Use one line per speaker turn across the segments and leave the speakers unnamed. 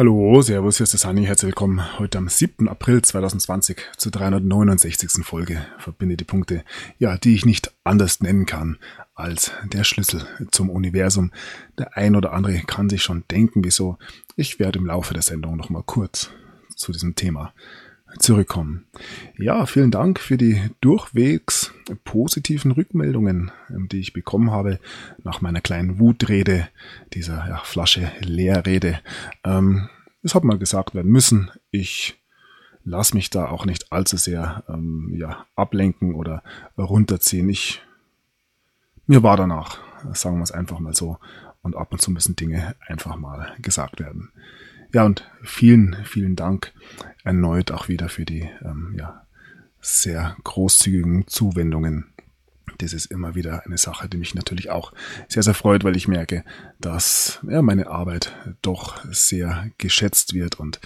Hallo, servus, hier ist der Sunny, herzlich willkommen heute am 7. April 2020 zur 369. Folge Verbinde die Punkte, ja, die ich nicht anders nennen kann als der Schlüssel zum Universum. Der ein oder andere kann sich schon denken, wieso. Ich werde im Laufe der Sendung nochmal kurz zu diesem Thema zurückkommen. Ja, vielen Dank für die durchwegs positiven Rückmeldungen, die ich bekommen habe nach meiner kleinen Wutrede, dieser Flasche Leerrede. Es hat mal gesagt werden müssen, ich lasse mich da auch nicht allzu sehr ablenken oder runterziehen. Mir war danach, sagen wir es einfach mal so, und ab und zu müssen Dinge einfach mal gesagt werden. Ja, und vielen, vielen Dank erneut auch wieder für die sehr großzügigen Zuwendungen. Das ist immer wieder eine Sache, die mich natürlich auch sehr, sehr freut, weil ich merke, dass meine Arbeit doch sehr geschätzt wird und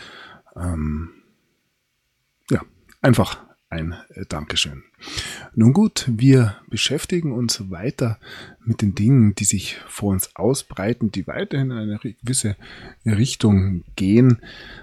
einfach ein Dankeschön. Nun gut, wir beschäftigen uns weiter mit den Dingen, die sich vor uns ausbreiten, die weiterhin in eine gewisse Richtung gehen.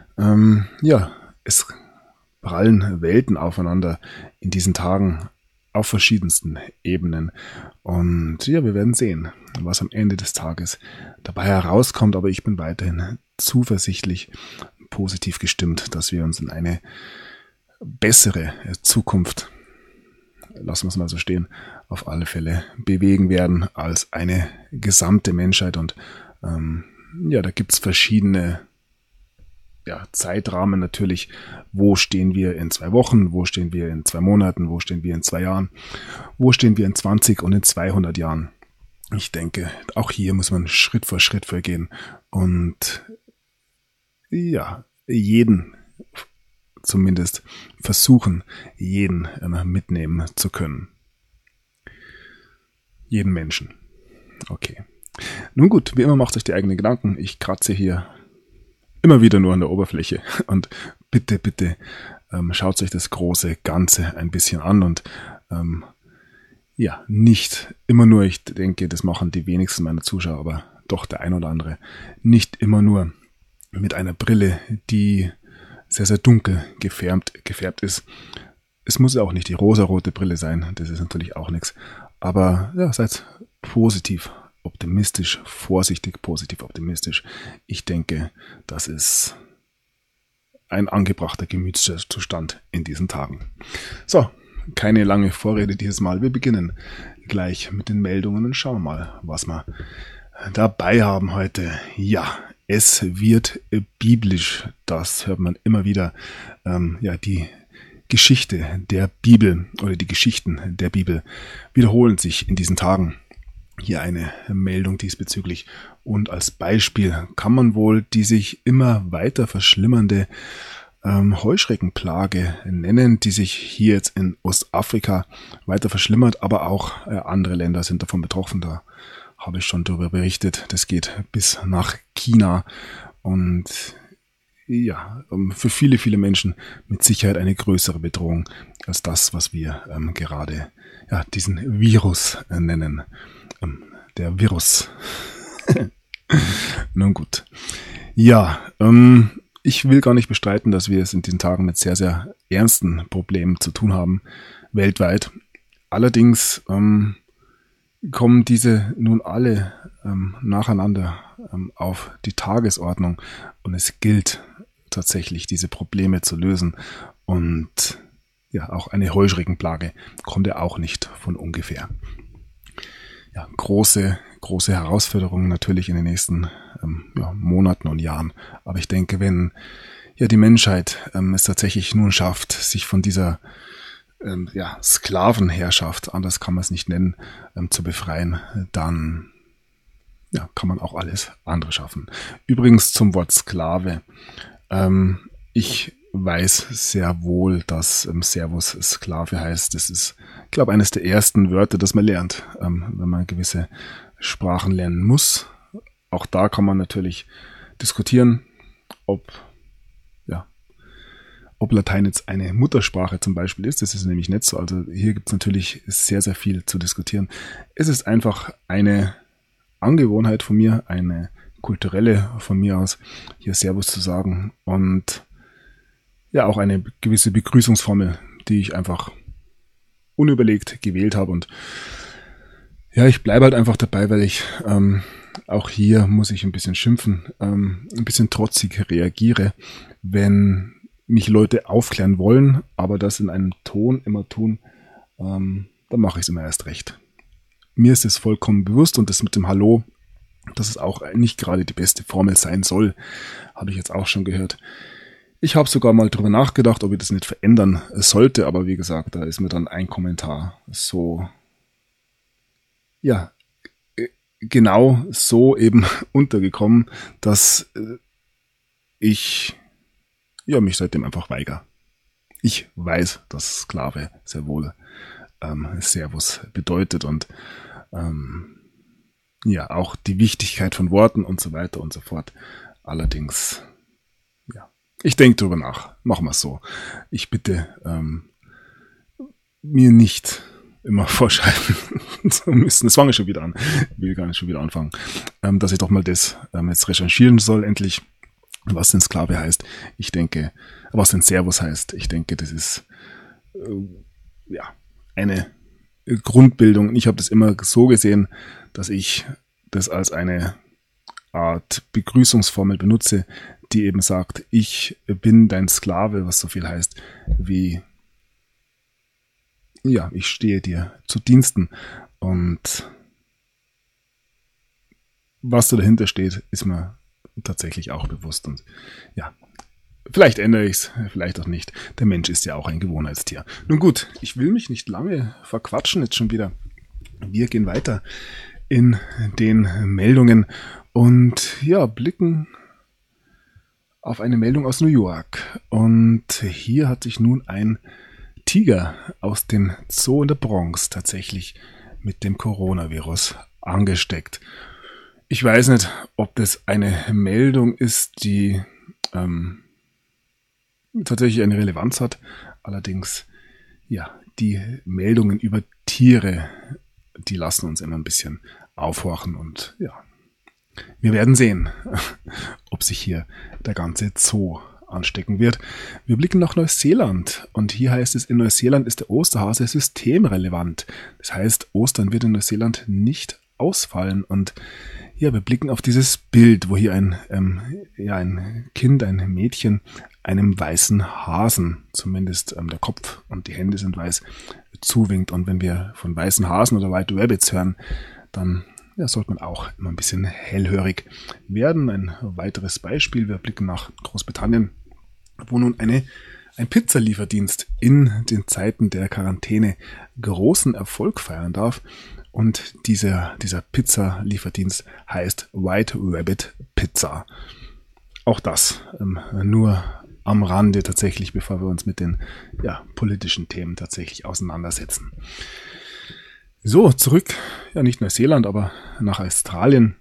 Es prallen Welten aufeinander in diesen Tagen auf verschiedensten Ebenen. Und ja, wir werden sehen, was am Ende des Tages dabei herauskommt. Aber ich bin weiterhin zuversichtlich, positiv gestimmt, dass wir uns in eine bessere Zukunft, lassen wir es mal so stehen, auf alle Fälle bewegen werden als eine gesamte Menschheit. Und da gibt es verschiedene Zeitrahmen natürlich. Wo stehen wir in 2 Wochen? Wo stehen wir in 2 Monaten? Wo stehen wir in 2 Jahren? Wo stehen wir in 20 und in 200 Jahren? Ich denke, auch hier muss man Schritt für Schritt vorgehen und jeden zumindest versuchen, jeden mitnehmen zu können. Jeden Menschen. Okay. Nun gut, wie immer macht euch die eigenen Gedanken. Ich kratze hier immer wieder nur an der Oberfläche und bitte, schaut euch das große Ganze ein bisschen an und nicht immer nur, ich denke, das machen die wenigsten meiner Zuschauer, aber doch der ein oder andere, nicht immer nur mit einer Brille, die sehr, sehr dunkel gefärbt ist. Es muss ja auch nicht die rosarote Brille sein, das ist natürlich auch nichts. Aber seid positiv optimistisch, vorsichtig, positiv optimistisch. Ich denke, das ist ein angebrachter Gemütszustand in diesen Tagen. So, keine lange Vorrede dieses Mal. Wir beginnen gleich mit den Meldungen und schauen mal, was wir dabei haben heute. Ja, es wird biblisch, das hört man immer wieder. Die Geschichte der Bibel oder die Geschichten der Bibel wiederholen sich in diesen Tagen. Hier eine Meldung diesbezüglich. Und als Beispiel kann man wohl die sich immer weiter verschlimmernde Heuschreckenplage nennen, die sich hier jetzt in Ostafrika weiter verschlimmert, aber auch andere Länder sind davon betroffen. Da habe ich schon darüber berichtet. Das geht bis nach China und für viele, viele Menschen mit Sicherheit eine größere Bedrohung als das, was wir gerade diesen Virus nennen. Der Virus. Nun gut. Ich will gar nicht bestreiten, dass wir es in diesen Tagen mit sehr, sehr ernsten Problemen zu tun haben, weltweit. Allerdings kommen diese nun alle nacheinander auf die Tagesordnung und es gilt tatsächlich, diese Probleme zu lösen. Und auch eine Heuschreckenplage kommt ja auch nicht von ungefähr. Große Herausforderungen natürlich in den nächsten Monaten und Jahren. Aber ich denke, wenn die Menschheit es tatsächlich nun schafft, sich von dieser Sklavenherrschaft, anders kann man es nicht nennen, zu befreien, dann kann man auch alles andere schaffen. Übrigens zum Wort Sklave. Ich weiß sehr wohl, dass Servus Sklave heißt. Das ist, glaube ich, eines der ersten Wörter, das man lernt, wenn man gewisse Sprachen lernen muss. Auch da kann man natürlich diskutieren, ob Latein jetzt eine Muttersprache zum Beispiel ist. Das ist nämlich nicht so. Also hier gibt es natürlich sehr, sehr viel zu diskutieren. Es ist einfach eine Angewohnheit von mir, eine kulturelle von mir aus, hier Servus zu sagen und ja auch eine gewisse Begrüßungsformel, die ich einfach unüberlegt gewählt habe und ja, ich bleibe halt einfach dabei, weil ich auch hier muss ich ein bisschen schimpfen, ein bisschen trotzig reagiere, wenn mich Leute aufklären wollen, aber das in einem Ton immer tun, dann mache ich es immer erst recht. Mir ist es vollkommen bewusst und das mit dem Hallo, dass es auch nicht gerade die beste Formel sein soll, habe ich jetzt auch schon gehört. Ich habe sogar mal drüber nachgedacht, ob ich das nicht verändern sollte, aber wie gesagt, da ist mir dann ein Kommentar so, ja, genau so eben untergekommen, dass ich mich seitdem einfach weigere. Ich weiß, dass Sklave sehr wohl Servus bedeutet und auch die Wichtigkeit von Worten und so weiter und so fort. Allerdings, ich denke drüber nach. Machen wir es so. Ich bitte mir nicht immer vorschreiben zu müssen. Das fange ich schon wieder an. Ich will gar nicht schon wieder anfangen. Dass ich doch mal das jetzt recherchieren soll, endlich, was denn Sklave heißt. Ich denke, was denn Servus heißt. Ich denke, das ist eine Grundbildung. Ich habe das immer so gesehen, dass ich das als eine Art Begrüßungsformel benutze, die eben sagt, ich bin dein Sklave, was so viel heißt wie, ich stehe dir zu Diensten. Und was da dahinter steht, ist mir tatsächlich auch bewusst. Und vielleicht ändere ich es, vielleicht auch nicht. Der Mensch ist ja auch ein Gewohnheitstier. Nun gut, ich will mich nicht lange verquatschen jetzt schon wieder. Wir gehen weiter in den Meldungen und blicken auf eine Meldung aus New York. Und hier hat sich nun ein Tiger aus dem Zoo in der Bronx tatsächlich mit dem Coronavirus angesteckt. Ich weiß nicht, ob das eine Meldung ist, die tatsächlich eine Relevanz hat. Allerdings, die Meldungen über Tiere, die lassen uns immer ein bisschen aufhorchen und wir werden sehen, ob sich hier der ganze Zoo anstecken wird. Wir blicken nach Neuseeland und hier heißt es, in Neuseeland ist der Osterhase systemrelevant. Das heißt, Ostern wird in Neuseeland nicht ausfallen und wir blicken auf dieses Bild, wo hier ein Kind, ein Mädchen, einem weißen Hasen, zumindest der Kopf und die Hände sind weiß, zuwinkt. Und wenn wir von weißen Hasen oder White Rabbits hören, dann sollte man auch immer ein bisschen hellhörig werden. Ein weiteres Beispiel, wir blicken nach Großbritannien, wo nun ein Pizzalieferdienst in den Zeiten der Quarantäne großen Erfolg feiern darf. Und dieser Pizzalieferdienst heißt White Rabbit Pizza. Auch das nur am Rande tatsächlich, bevor wir uns mit den politischen Themen tatsächlich auseinandersetzen. So, zurück, nicht Neuseeland, aber nach Australien.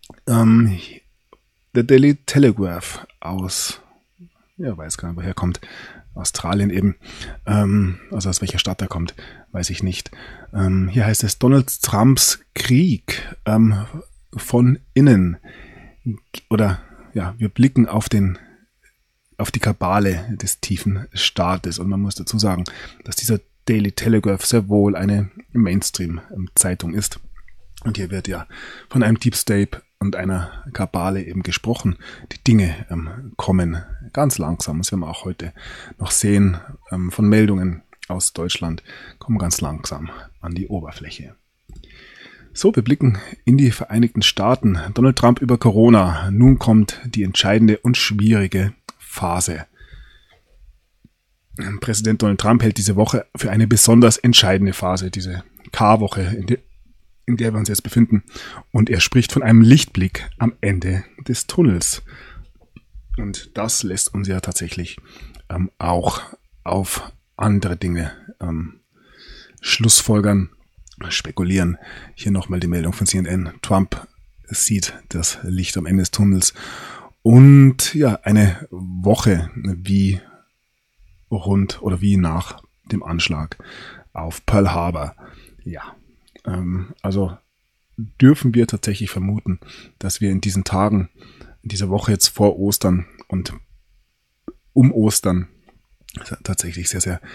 Der Daily Telegraph aus, weiß gar nicht, woher kommt, Australien eben, also aus welcher Stadt er kommt, weiß ich nicht. Hier heißt es Donald Trumps Krieg von innen. Oder wir blicken auf die Kabale des tiefen Staates. Und man muss dazu sagen, dass dieser Daily Telegraph sehr wohl eine Mainstream-Zeitung ist. Und hier wird von einem Deep State und einer Kabale eben gesprochen. Die Dinge kommen ganz langsam. Das werden wir auch heute noch sehen von Meldungen aus Deutschland, kommen ganz langsam an die Oberfläche. So, wir blicken in die Vereinigten Staaten. Donald Trump über Corona. Nun kommt die entscheidende und schwierige Phase. Präsident Donald Trump hält diese Woche für eine besonders entscheidende Phase, diese K-Woche, in der wir uns jetzt befinden. Und er spricht von einem Lichtblick am Ende des Tunnels. Und das lässt uns ja tatsächlich auch auf andere Dinge schlussfolgern, spekulieren. Hier nochmal die Meldung von CNN. Trump sieht das Licht am Ende des Tunnels. Und eine Woche wie nach dem Anschlag auf Pearl Harbor. Also dürfen wir tatsächlich vermuten, dass wir in diesen Tagen, in dieser Woche jetzt vor Ostern und um Ostern tatsächlich sehr, sehr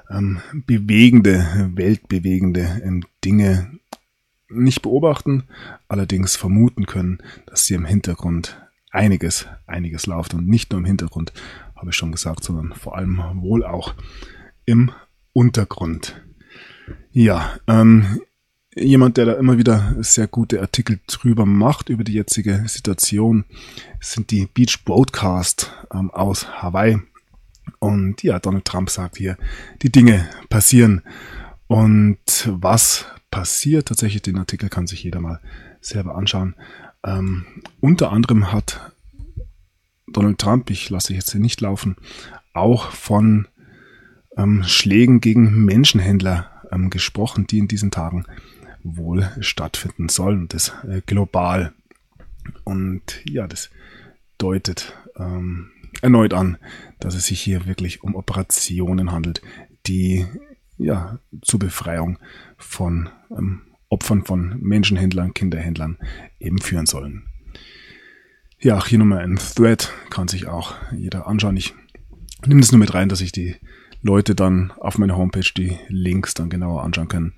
weltbewegende Dinge nicht beobachten, allerdings vermuten können, dass hier im Hintergrund einiges läuft und nicht nur im Hintergrund, habe ich schon gesagt, sondern vor allem wohl auch im Untergrund. Ja, jemand, der da immer wieder sehr gute Artikel drüber macht, über die jetzige Situation, sind die Beach Broadcast aus Hawaii. Und ja, Donald Trump sagt hier, die Dinge passieren. Und was passiert tatsächlich, den Artikel kann sich jeder mal selber anschauen. Unter anderem hat Donald Trump, ich lasse jetzt hier nicht laufen, auch von Schlägen gegen Menschenhändler gesprochen, die in diesen Tagen wohl stattfinden sollen, und das global. Und ja, das deutet erneut an, dass es sich hier wirklich um Operationen handelt, die ja zur Befreiung von Opfern von Menschenhändlern, Kinderhändlern eben führen sollen. Ja, auch hier nochmal ein Thread, kann sich auch jeder anschauen. Ich nehme das nur mit rein, dass sich die Leute dann auf meiner Homepage die Links dann genauer anschauen können.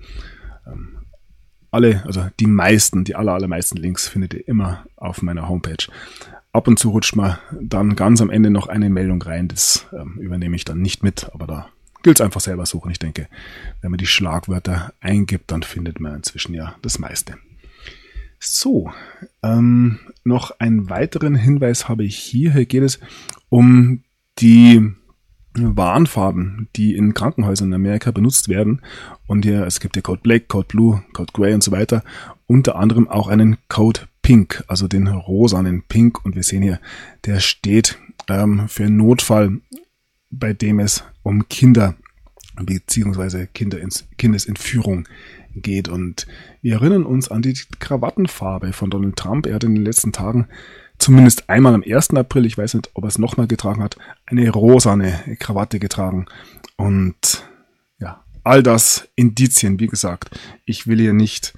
Also die allermeisten Links findet ihr immer auf meiner Homepage. Ab und zu rutscht mal dann ganz am Ende noch eine Meldung rein, das übernehme ich dann nicht mit, aber da gilt es einfach selber suchen. Ich denke, wenn man die Schlagwörter eingibt, dann findet man inzwischen ja das meiste. So, noch einen weiteren Hinweis habe ich hier. Hier geht es um die Warnfarben, die in Krankenhäusern in Amerika benutzt werden. Und hier, es gibt ja Code Black, Code Blue, Code Grey und so weiter. Unter anderem auch einen Code Pink, also den rosanen Pink. Und wir sehen hier, der steht für einen Notfall, bei dem es um Kinder bzw. Kindesentführung geht. Und wir erinnern uns an die Krawattenfarbe von Donald Trump. Er hat in den letzten Tagen zumindest einmal am 1. April, ich weiß nicht, ob er es nochmal getragen hat, eine rosane Krawatte getragen. Und ja, all das Indizien, wie gesagt, ich will hier nicht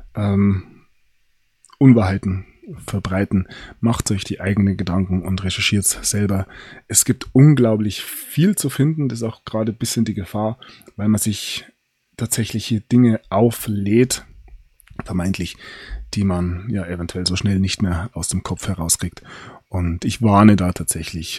Unwahrheiten verbreiten. Macht euch die eigenen Gedanken und recherchiert selber. Es gibt unglaublich viel zu finden. Das ist auch gerade ein bisschen die Gefahr, weil man sich tatsächlich hier Dinge auflädt, vermeintlich, die man ja eventuell so schnell nicht mehr aus dem Kopf herauskriegt. Und ich warne da tatsächlich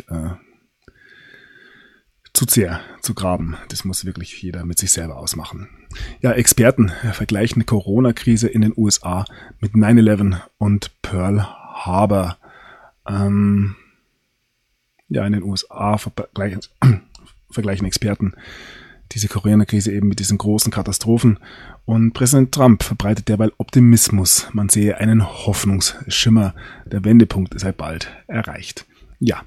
zu sehr zu graben. Das muss wirklich jeder mit sich selber ausmachen. Ja, Experten vergleichen Corona-Krise in den USA mit 9/11 und Pearl Harbor. In den USA vergleichen Experten diese Corona-Krise eben mit diesen großen Katastrophen. Und Präsident Trump verbreitet derweil Optimismus. Man sehe einen Hoffnungsschimmer. Der Wendepunkt sei bald erreicht. Ja.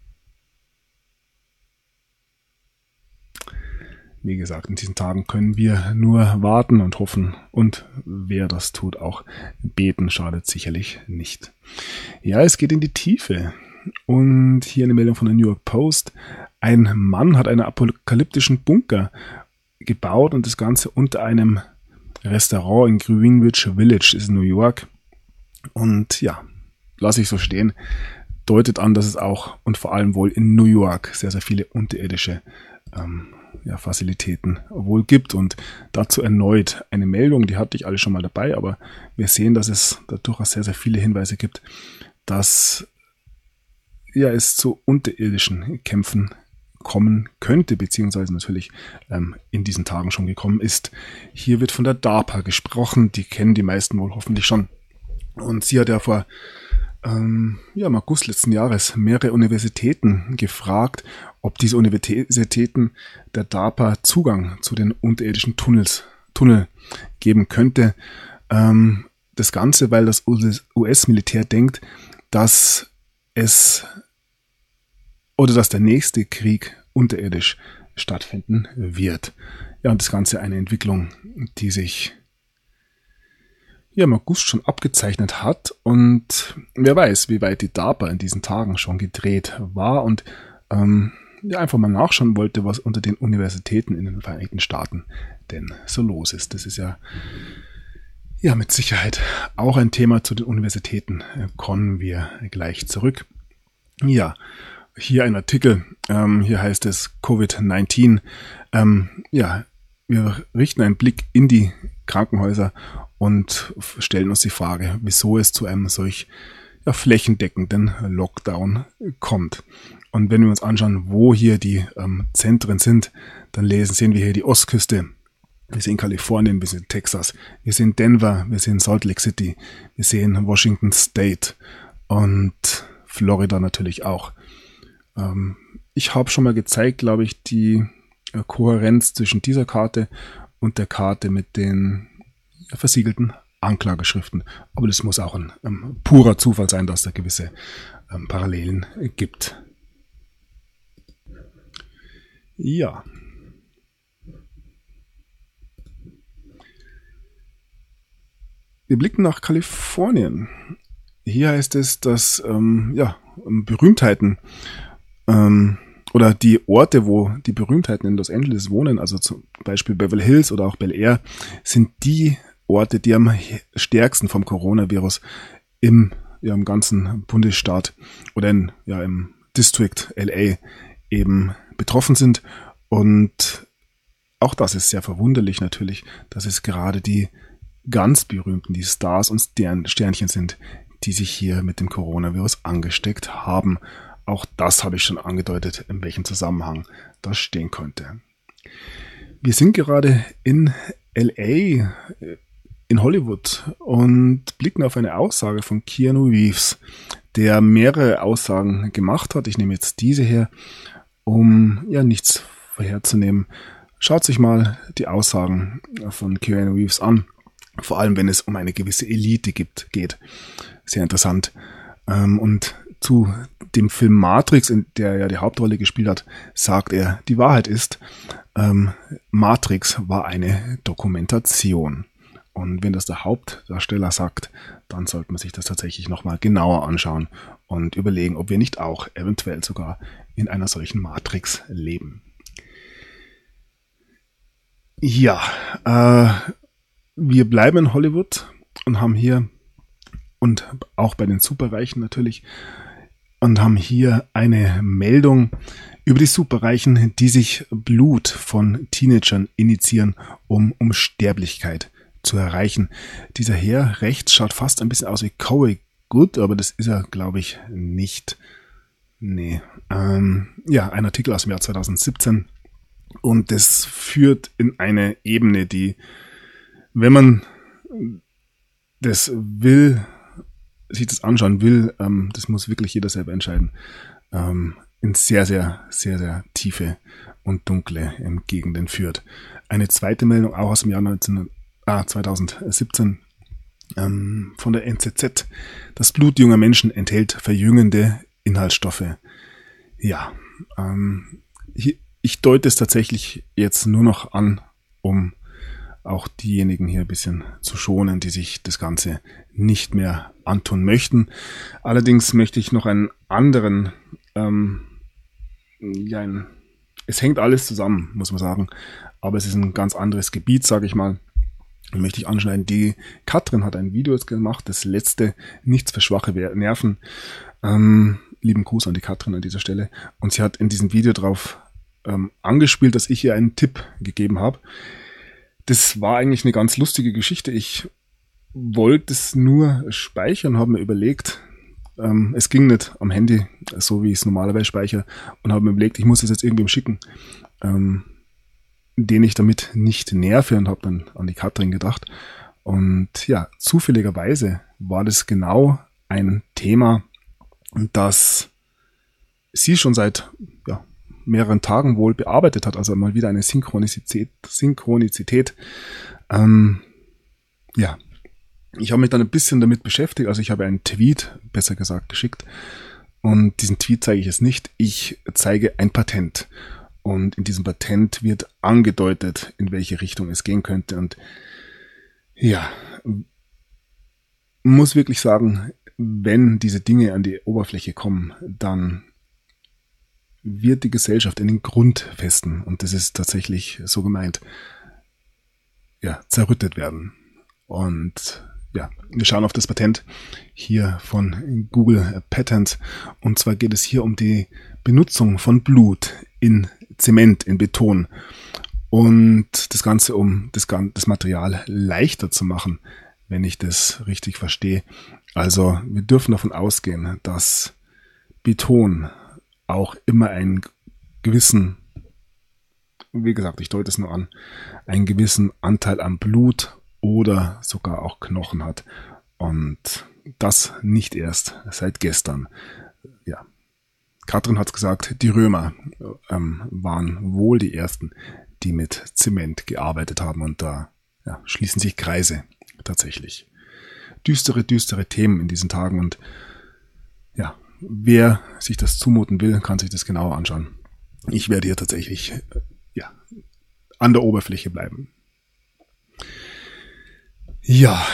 Wie gesagt, in diesen Tagen können wir nur warten und hoffen. Und wer das tut, auch beten, schadet sicherlich nicht. Ja, es geht in die Tiefe. Und hier eine Meldung von der New York Post. Ein Mann hat einen apokalyptischen Bunker gebaut und das Ganze unter einem Restaurant in Greenwich Village, ist in New York. Und ja, lasse ich so stehen, deutet an, dass es auch und vor allem wohl in New York sehr, sehr viele unterirdische Facilitäten wohl gibt. Und dazu erneut eine Meldung, die hatte ich alle schon mal dabei, aber wir sehen, dass es da durchaus sehr, sehr viele Hinweise gibt, dass es zu unterirdischen Kämpfen kommen könnte, beziehungsweise natürlich in diesen Tagen schon gekommen ist. Hier wird von der DARPA gesprochen, die kennen die meisten wohl hoffentlich schon. Und sie hat ja im August letzten Jahres mehrere Universitäten gefragt, ob diese Universitäten der DARPA Zugang zu den unterirdischen Tunnel geben könnte. Das Ganze, weil das US-Militär denkt, dass der nächste Krieg unterirdisch stattfinden wird. Ja, und das Ganze eine Entwicklung, die sich im August schon abgezeichnet hat, und wer weiß, wie weit die DARPA in diesen Tagen schon gedreht war und einfach mal nachschauen wollte, was unter den Universitäten in den Vereinigten Staaten denn so los ist. Das ist Ja, mit Sicherheit auch ein Thema zu den Universitäten. Kommen wir gleich zurück. Ja, hier ein Artikel. Hier heißt es Covid-19. Ja, wir richten einen Blick in die Krankenhäuser und stellen uns die Frage, wieso es zu einem solch flächendeckenden Lockdown kommt. Und wenn wir uns anschauen, wo hier die Zentren sind, dann sehen wir hier die Ostküste. Wir sehen Kalifornien, wir sehen Texas, wir sehen Denver, wir sehen Salt Lake City, wir sehen Washington State und Florida natürlich auch. Ich habe schon mal gezeigt, glaube ich, die Kohärenz zwischen dieser Karte und der Karte mit den versiegelten Anklageschriften. Aber das muss auch ein purer Zufall sein, dass da gewisse Parallelen gibt. Ja. Wir blicken nach Kalifornien. Hier heißt es, dass Berühmtheiten oder die Orte, wo die Berühmtheiten in Los Angeles wohnen, also zum Beispiel Beverly Hills oder auch Bel Air, sind die Orte, die am stärksten vom Coronavirus im ganzen Bundesstaat oder im District LA eben betroffen sind. Und auch das ist sehr verwunderlich natürlich, dass es gerade die ganz berühmten, die Stars und Sternchen sind, die sich hier mit dem Coronavirus angesteckt haben. Auch das habe ich schon angedeutet, in welchem Zusammenhang das stehen könnte. Wir sind gerade in LA, in Hollywood und blicken auf eine Aussage von Keanu Reeves, der mehrere Aussagen gemacht hat. Ich nehme jetzt diese her, um nichts vorherzunehmen. Schaut sich mal die Aussagen von Keanu Reeves an. Vor allem, wenn es um eine gewisse Elite geht. Sehr interessant. Und zu dem Film Matrix, in der er die Hauptrolle gespielt hat, sagt er, die Wahrheit ist, Matrix war eine Dokumentation. Und wenn das der Hauptdarsteller sagt, dann sollte man sich das tatsächlich nochmal genauer anschauen und überlegen, ob wir nicht auch eventuell sogar in einer solchen Matrix leben. Ja, wir bleiben in Hollywood und haben hier, und auch bei den Superreichen natürlich, und haben hier eine Meldung über die Superreichen, die sich Blut von Teenagern injizieren, um Unsterblichkeit zu erreichen. Dieser Herr rechts schaut fast ein bisschen aus wie Corey Goode, aber das ist er, glaube ich, nicht. Nee. Ein Artikel aus dem Jahr 2017. Und das führt in eine Ebene, die, wenn man das will, sich das anschauen will, das muss wirklich jeder selber entscheiden, in sehr, sehr, sehr, sehr tiefe und dunkle Gegenden führt. Eine zweite Meldung, auch aus dem Jahr 2017, von der NZZ. Das Blut junger Menschen enthält verjüngende Inhaltsstoffe. Ja, ich deute es tatsächlich jetzt nur noch an, um auch diejenigen hier ein bisschen zu schonen, die sich das Ganze nicht mehr antun möchten. Allerdings möchte ich noch einen anderen, es hängt alles zusammen, muss man sagen, aber es ist ein ganz anderes Gebiet, sage ich mal. Da möchte ich anschneiden, die Katrin hat ein Video jetzt gemacht, das letzte, nichts für schwache Nerven. Lieben Gruß an die Katrin an dieser Stelle. Und sie hat in diesem Video drauf angespielt, dass ich ihr einen Tipp gegeben habe. Das war eigentlich eine ganz lustige Geschichte. Ich wollte es nur speichern, habe mir überlegt, es ging nicht am Handy, so wie ich es normalerweise speichere, und habe mir überlegt, ich muss es jetzt irgendwem schicken, den ich damit nicht nerve, und habe dann an die Katrin gedacht. Und ja, zufälligerweise war das genau ein Thema, das sie schon seit mehreren Tagen wohl bearbeitet hat, also mal wieder eine Synchronizität. Ich habe mich dann ein bisschen damit beschäftigt, also ich habe einen Tweet, besser gesagt, geschickt, und diesen Tweet zeige ich jetzt nicht, ich zeige ein Patent, und in diesem Patent wird angedeutet, in welche Richtung es gehen könnte, und ja, muss wirklich sagen, wenn diese Dinge an die Oberfläche kommen, dann wird die Gesellschaft in den Grundfesten, und das ist tatsächlich so gemeint, zerrüttet werden. Und ja, wir schauen auf das Patent hier von Google Patents. Und zwar geht es hier um die Benutzung von Blut in Zement, in Beton. Und das Ganze, um das Material leichter zu machen, wenn ich das richtig verstehe. Also wir dürfen davon ausgehen, dass Beton auch immer einen gewissen, wie gesagt, ich deute es nur an, einen gewissen Anteil an Blut oder sogar auch Knochen hat. Und das nicht erst seit gestern. Ja, Katrin hat es gesagt, die Römer waren wohl die ersten, die mit Zement gearbeitet haben. Und da schließen sich Kreise tatsächlich. Düstere Themen in diesen Tagen. Und ja, wer sich das zumuten will, kann sich das genauer anschauen. Ich werde hier tatsächlich an der Oberfläche bleiben. Ja,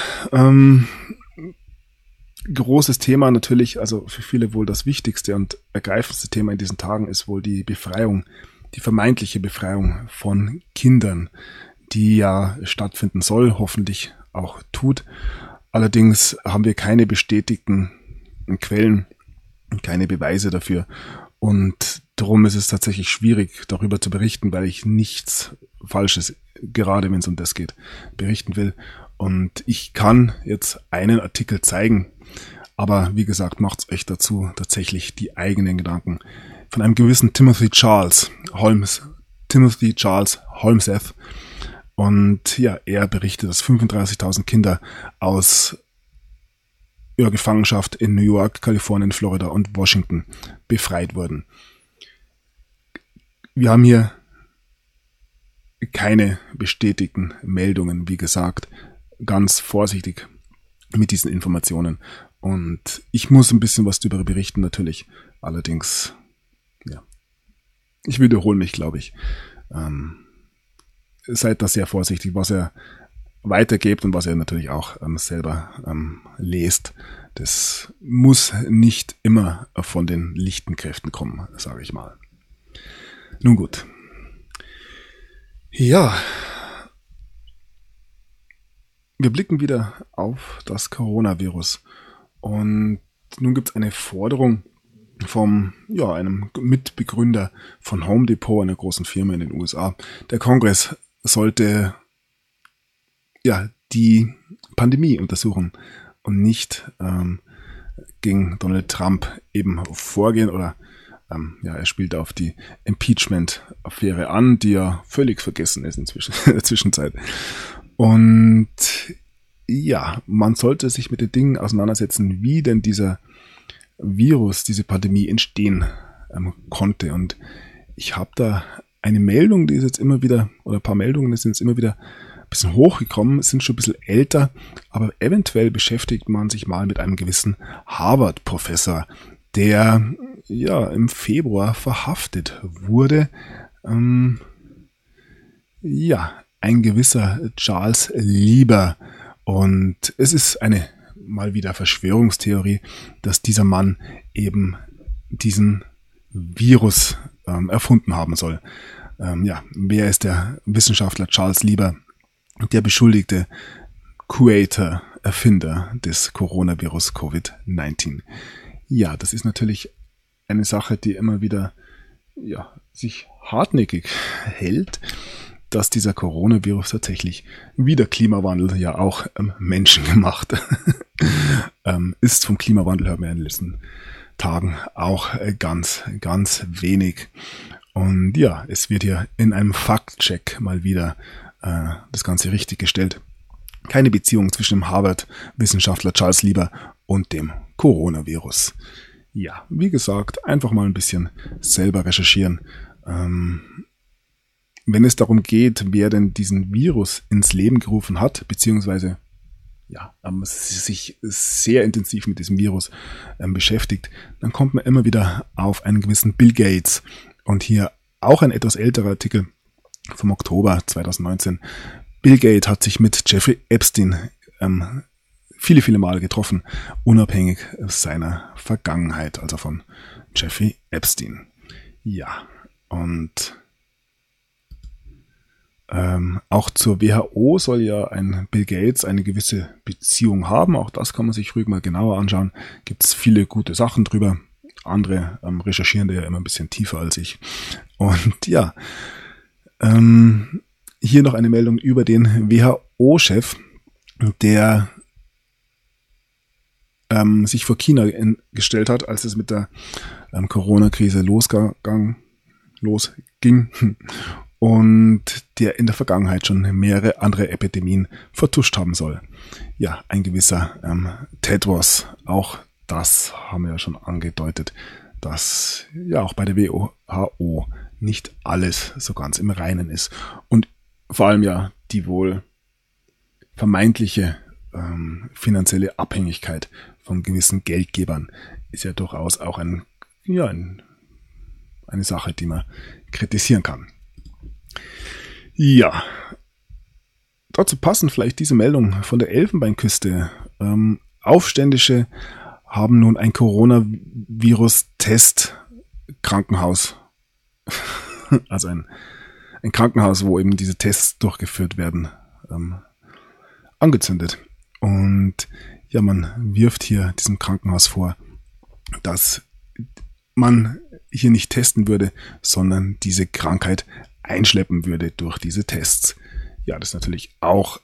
großes Thema natürlich, also für viele wohl das wichtigste und ergreifendste Thema in diesen Tagen ist wohl die Befreiung, die vermeintliche Befreiung von Kindern, die ja stattfinden soll, hoffentlich auch tut. Allerdings haben wir keine bestätigten Quellen, keine Beweise dafür. Und darum ist es tatsächlich schwierig, darüber zu berichten, weil ich nichts Falsches, gerade wenn es um das geht, berichten will. Und ich kann jetzt einen Artikel zeigen, aber wie gesagt, macht's euch dazu tatsächlich die eigenen Gedanken. Von einem gewissen Timothy Charles Holmseth. Und ja, er berichtet, dass 35.000 Kinder aus Gefangenschaft in New York, Kalifornien, Florida und Washington befreit wurden. Wir haben hier keine bestätigten Meldungen, wie gesagt, ganz vorsichtig mit diesen Informationen. Und ich muss ein bisschen was darüber berichten, natürlich. Allerdings, ja, ich wiederhole mich, glaube ich. Seid da sehr vorsichtig, was er weitergebt und was er natürlich auch selber lest. Das muss nicht immer von den lichten Kräften kommen, sage ich mal. Nun gut. Ja, wir blicken wieder auf das Coronavirus. Und nun gibt es eine Forderung vom einem Mitbegründer von Home Depot, einer großen Firma in den USA. Der Kongress sollte die Pandemie untersuchen und nicht gegen Donald Trump eben vorgehen oder er spielt auf die Impeachment-Affäre an, die ja völlig vergessen ist in der Zwischenzeit. Und ja, man sollte sich mit den Dingen auseinandersetzen, wie denn dieser Virus, diese Pandemie entstehen konnte. Und ich habe da eine Meldung, die ist jetzt immer wieder, oder ein paar Meldungen, die sind jetzt immer wieder ein bisschen hochgekommen, sind schon ein bisschen älter, aber eventuell beschäftigt man sich mal mit einem gewissen Harvard-Professor, der im Februar verhaftet wurde. Ein gewisser Charles Lieber. Und es ist eine mal wieder Verschwörungstheorie, dass dieser Mann eben diesen Virus erfunden haben soll. Wer ist der Wissenschaftler Charles Lieber? Der beschuldigte Creator, Erfinder des Coronavirus Covid-19. Ja, das ist natürlich eine Sache, die immer wieder sich hartnäckig hält, dass dieser Coronavirus tatsächlich wie der Klimawandel ja auch menschengemacht ist. Vom Klimawandel hört man in den letzten Tagen auch ganz, ganz wenig. Und ja, es wird hier in einem Faktcheck mal wieder das Ganze richtig gestellt. Keine Beziehung zwischen dem Harvard-Wissenschaftler Charles Lieber und dem Coronavirus. Ja, wie gesagt, einfach mal ein bisschen selber recherchieren. Wenn es darum geht, wer denn diesen Virus ins Leben gerufen hat, beziehungsweise sich sehr intensiv mit diesem Virus beschäftigt, dann kommt man immer wieder auf einen gewissen Bill Gates. Und hier auch ein etwas älterer Artikel vom Oktober 2019. Bill Gates hat sich mit Jeffrey Epstein viele, viele Male getroffen, unabhängig seiner Vergangenheit, also von Jeffrey Epstein. Ja, und Auch zur WHO soll ja ein Bill Gates eine gewisse Beziehung haben. Auch das kann man sich ruhig mal genauer anschauen. Gibt es viele gute Sachen drüber. Andere recherchieren da ja immer ein bisschen tiefer als ich. Und ja, hier noch eine Meldung über den WHO-Chef, der sich vor China gestellt hat, als es mit der Corona-Krise losging und der in der Vergangenheit schon mehrere andere Epidemien vertuscht haben soll. Ja, ein gewisser Tedros, auch das haben wir ja schon angedeutet, dass ja auch bei der WHO nicht alles so ganz im Reinen ist. Und vor allem ja die wohl vermeintliche finanzielle Abhängigkeit von gewissen Geldgebern ist ja durchaus auch eine Sache, die man kritisieren kann. Ja, dazu passen vielleicht diese Meldung von der Elfenbeinküste. Aufständische haben nun ein Coronavirus-Test-Krankenhaus, also ein Krankenhaus, wo eben diese Tests durchgeführt werden, angezündet. Und ja, man wirft hier diesem Krankenhaus vor, dass man hier nicht testen würde, sondern diese Krankheit einschleppen würde durch diese Tests. Ja, das ist natürlich auch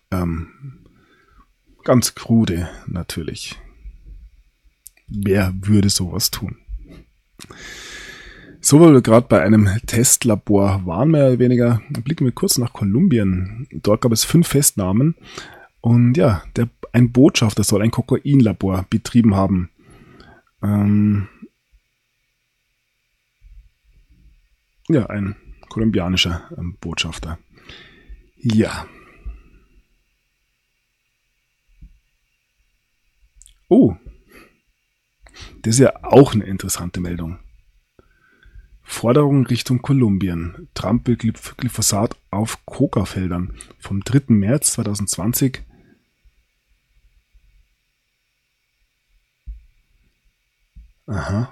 ganz krude, natürlich. Wer würde sowas tun? So, weil wir gerade bei einem Testlabor waren, mehr oder weniger, blicken wir kurz nach Kolumbien. Dort gab es 5 Festnahmen und ja, ein Botschafter soll ein Kokainlabor betrieben haben. Ja, ein kolumbianischer Botschafter. Ja. Oh, das ist ja auch eine interessante Meldung. Forderung Richtung Kolumbien. Trump will Glyphosat auf Coca-Feldern. Vom 3. März 2020. Aha.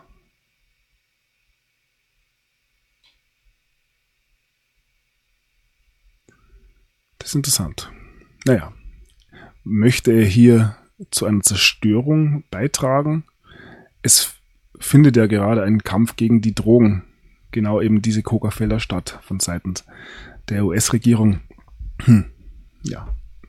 Das ist interessant. Naja, möchte er hier zu einer Zerstörung beitragen? Es findet ja gerade ein Kampf gegen die Drogen, genau eben diese Coca-Felder statt von Seiten der US-Regierung. Ja.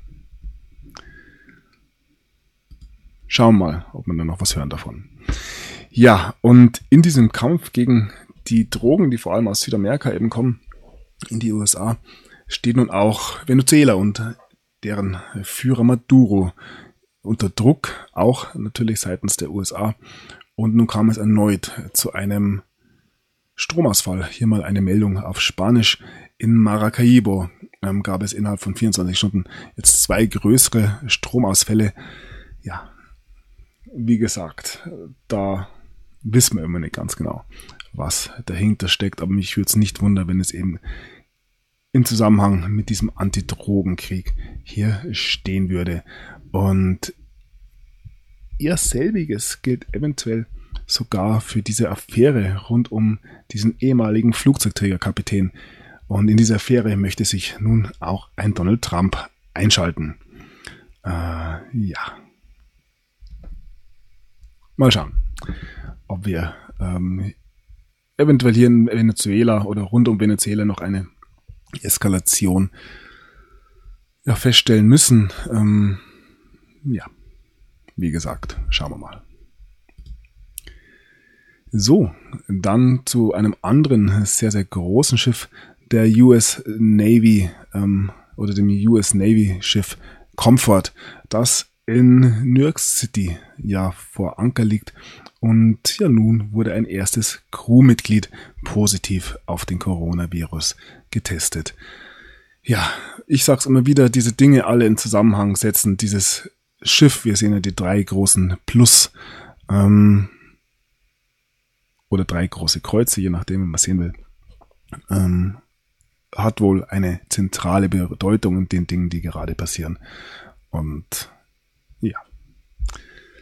Schauen wir mal, ob wir da noch was hören davon. Ja, und in diesem Kampf gegen die Drogen, die vor allem aus Südamerika eben kommen, in die USA, steht nun auch Venezuela und deren Führer Maduro unter Druck, auch natürlich seitens der USA. Und nun kam es erneut zu einem Stromausfall. Hier mal eine Meldung auf Spanisch. In Maracaibo gab es innerhalb von 24 Stunden jetzt 2 größere Stromausfälle. Ja, wie gesagt, da wissen wir immer nicht ganz genau, was dahinter steckt. Aber mich würde es nicht wundern, wenn es eben im Zusammenhang mit diesem Antidrogenkrieg hier stehen würde. Und eher selbiges gilt eventuell sogar für diese Affäre rund um diesen ehemaligen Flugzeugträgerkapitän. Und in dieser Affäre möchte sich nun auch ein Donald Trump einschalten. Ja. Mal schauen, ob wir eventuell hier in Venezuela oder rund um Venezuela noch eine Eskalation feststellen müssen. Ja, wie gesagt, schauen wir mal. So, dann zu einem anderen sehr, sehr großen Schiff, der US Navy oder dem US Navy Schiff Comfort, das in New York City ja vor Anker liegt. Und ja, nun wurde ein erstes Crewmitglied positiv auf den Coronavirus getestet. Ja, ich sag's immer wieder, diese Dinge alle in Zusammenhang setzen. Dieses Schiff, wir sehen ja die 3 großen Plus oder 3 große Kreuze, je nachdem, wie man sehen will, hat wohl eine zentrale Bedeutung in den Dingen, die gerade passieren. Und ja,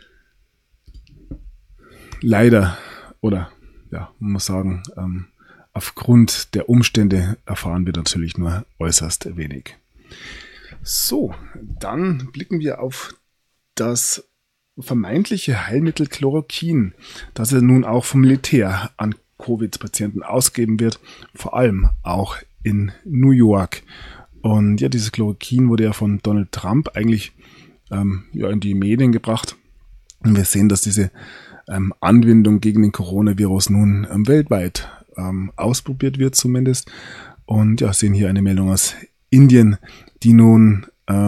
leider, oder ja, man muss sagen, aufgrund der Umstände erfahren wir natürlich nur äußerst wenig. So, dann blicken wir auf das vermeintliche Heilmittel Chloroquin, das er nun auch vom Militär an Covid-Patienten ausgeben wird, vor allem auch in New York. Und ja, dieses Chloroquin wurde ja von Donald Trump eigentlich in die Medien gebracht. Und wir sehen, dass diese Anwendung gegen den Coronavirus nun weltweit ausprobiert wird zumindest. Und ja, sehen hier eine Meldung aus Indien, die nun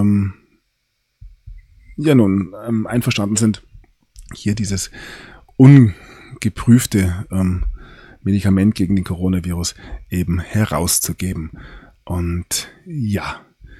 einverstanden sind, hier dieses ungeprüfte Medikament gegen den Coronavirus eben herauszugeben. Und ja,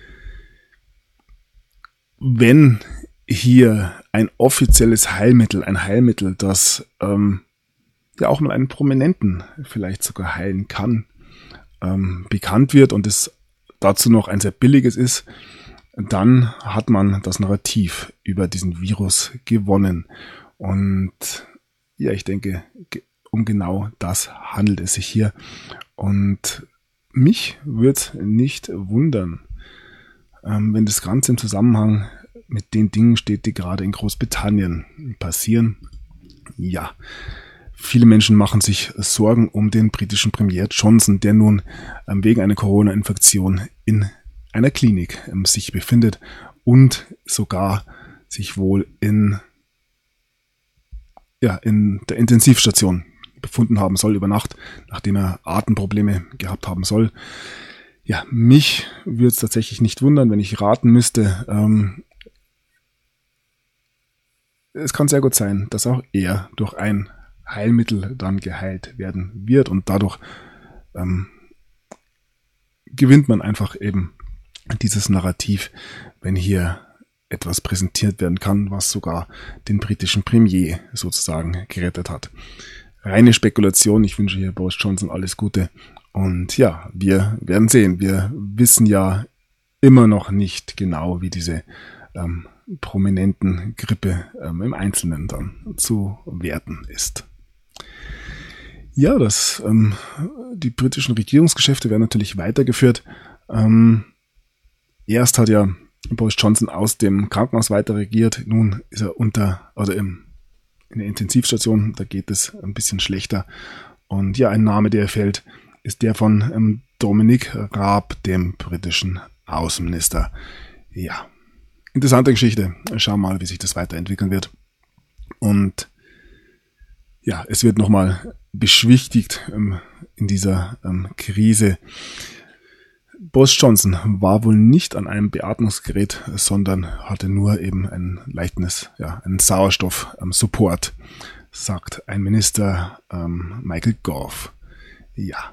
wenn hier ein offizielles Heilmittel, das auch mal einen Prominenten vielleicht sogar heilen kann, bekannt wird und es dazu noch ein sehr billiges ist, dann hat man das Narrativ über diesen Virus gewonnen. Und ja, ich denke, um genau das handelt es sich hier. Und mich würde nicht wundern, wenn das Ganze im Zusammenhang mit den Dingen steht, die gerade in Großbritannien passieren. Ja, viele Menschen machen sich Sorgen um den britischen Premier Johnson, der nun wegen einer Corona-Infektion in einer Klinik sich befindet und sogar sich wohl in der Intensivstation befunden haben soll über Nacht, nachdem er Atemprobleme gehabt haben soll. Ja, mich würde es tatsächlich nicht wundern, wenn ich raten müsste. Es kann sehr gut sein, dass auch er durch ein Heilmittel dann geheilt werden wird und dadurch gewinnt man einfach eben dieses Narrativ, wenn hier etwas präsentiert werden kann, was sogar den britischen Premier sozusagen gerettet hat. Reine Spekulation, ich wünsche hier Boris Johnson alles Gute und ja, wir werden sehen. Wir wissen ja immer noch nicht genau, wie diese prominenten Grippe im Einzelnen dann zu werten ist. Ja, die britischen Regierungsgeschäfte werden natürlich weitergeführt. Erst hat ja Boris Johnson aus dem Krankenhaus weiter regiert, nun ist er in der Intensivstation, da geht es ein bisschen schlechter. Und ja, ein Name, der fällt, ist der von Dominic Raab, dem britischen Außenminister. Ja, interessante Geschichte. Schauen wir mal, wie sich das weiterentwickeln wird. Und ja, es wird nochmal beschwichtigt in dieser Krise. Boris Johnson war wohl nicht an einem Beatmungsgerät, sondern hatte nur eben einen Sauerstoff-Support, sagt ein Minister Michael Gove. Ja.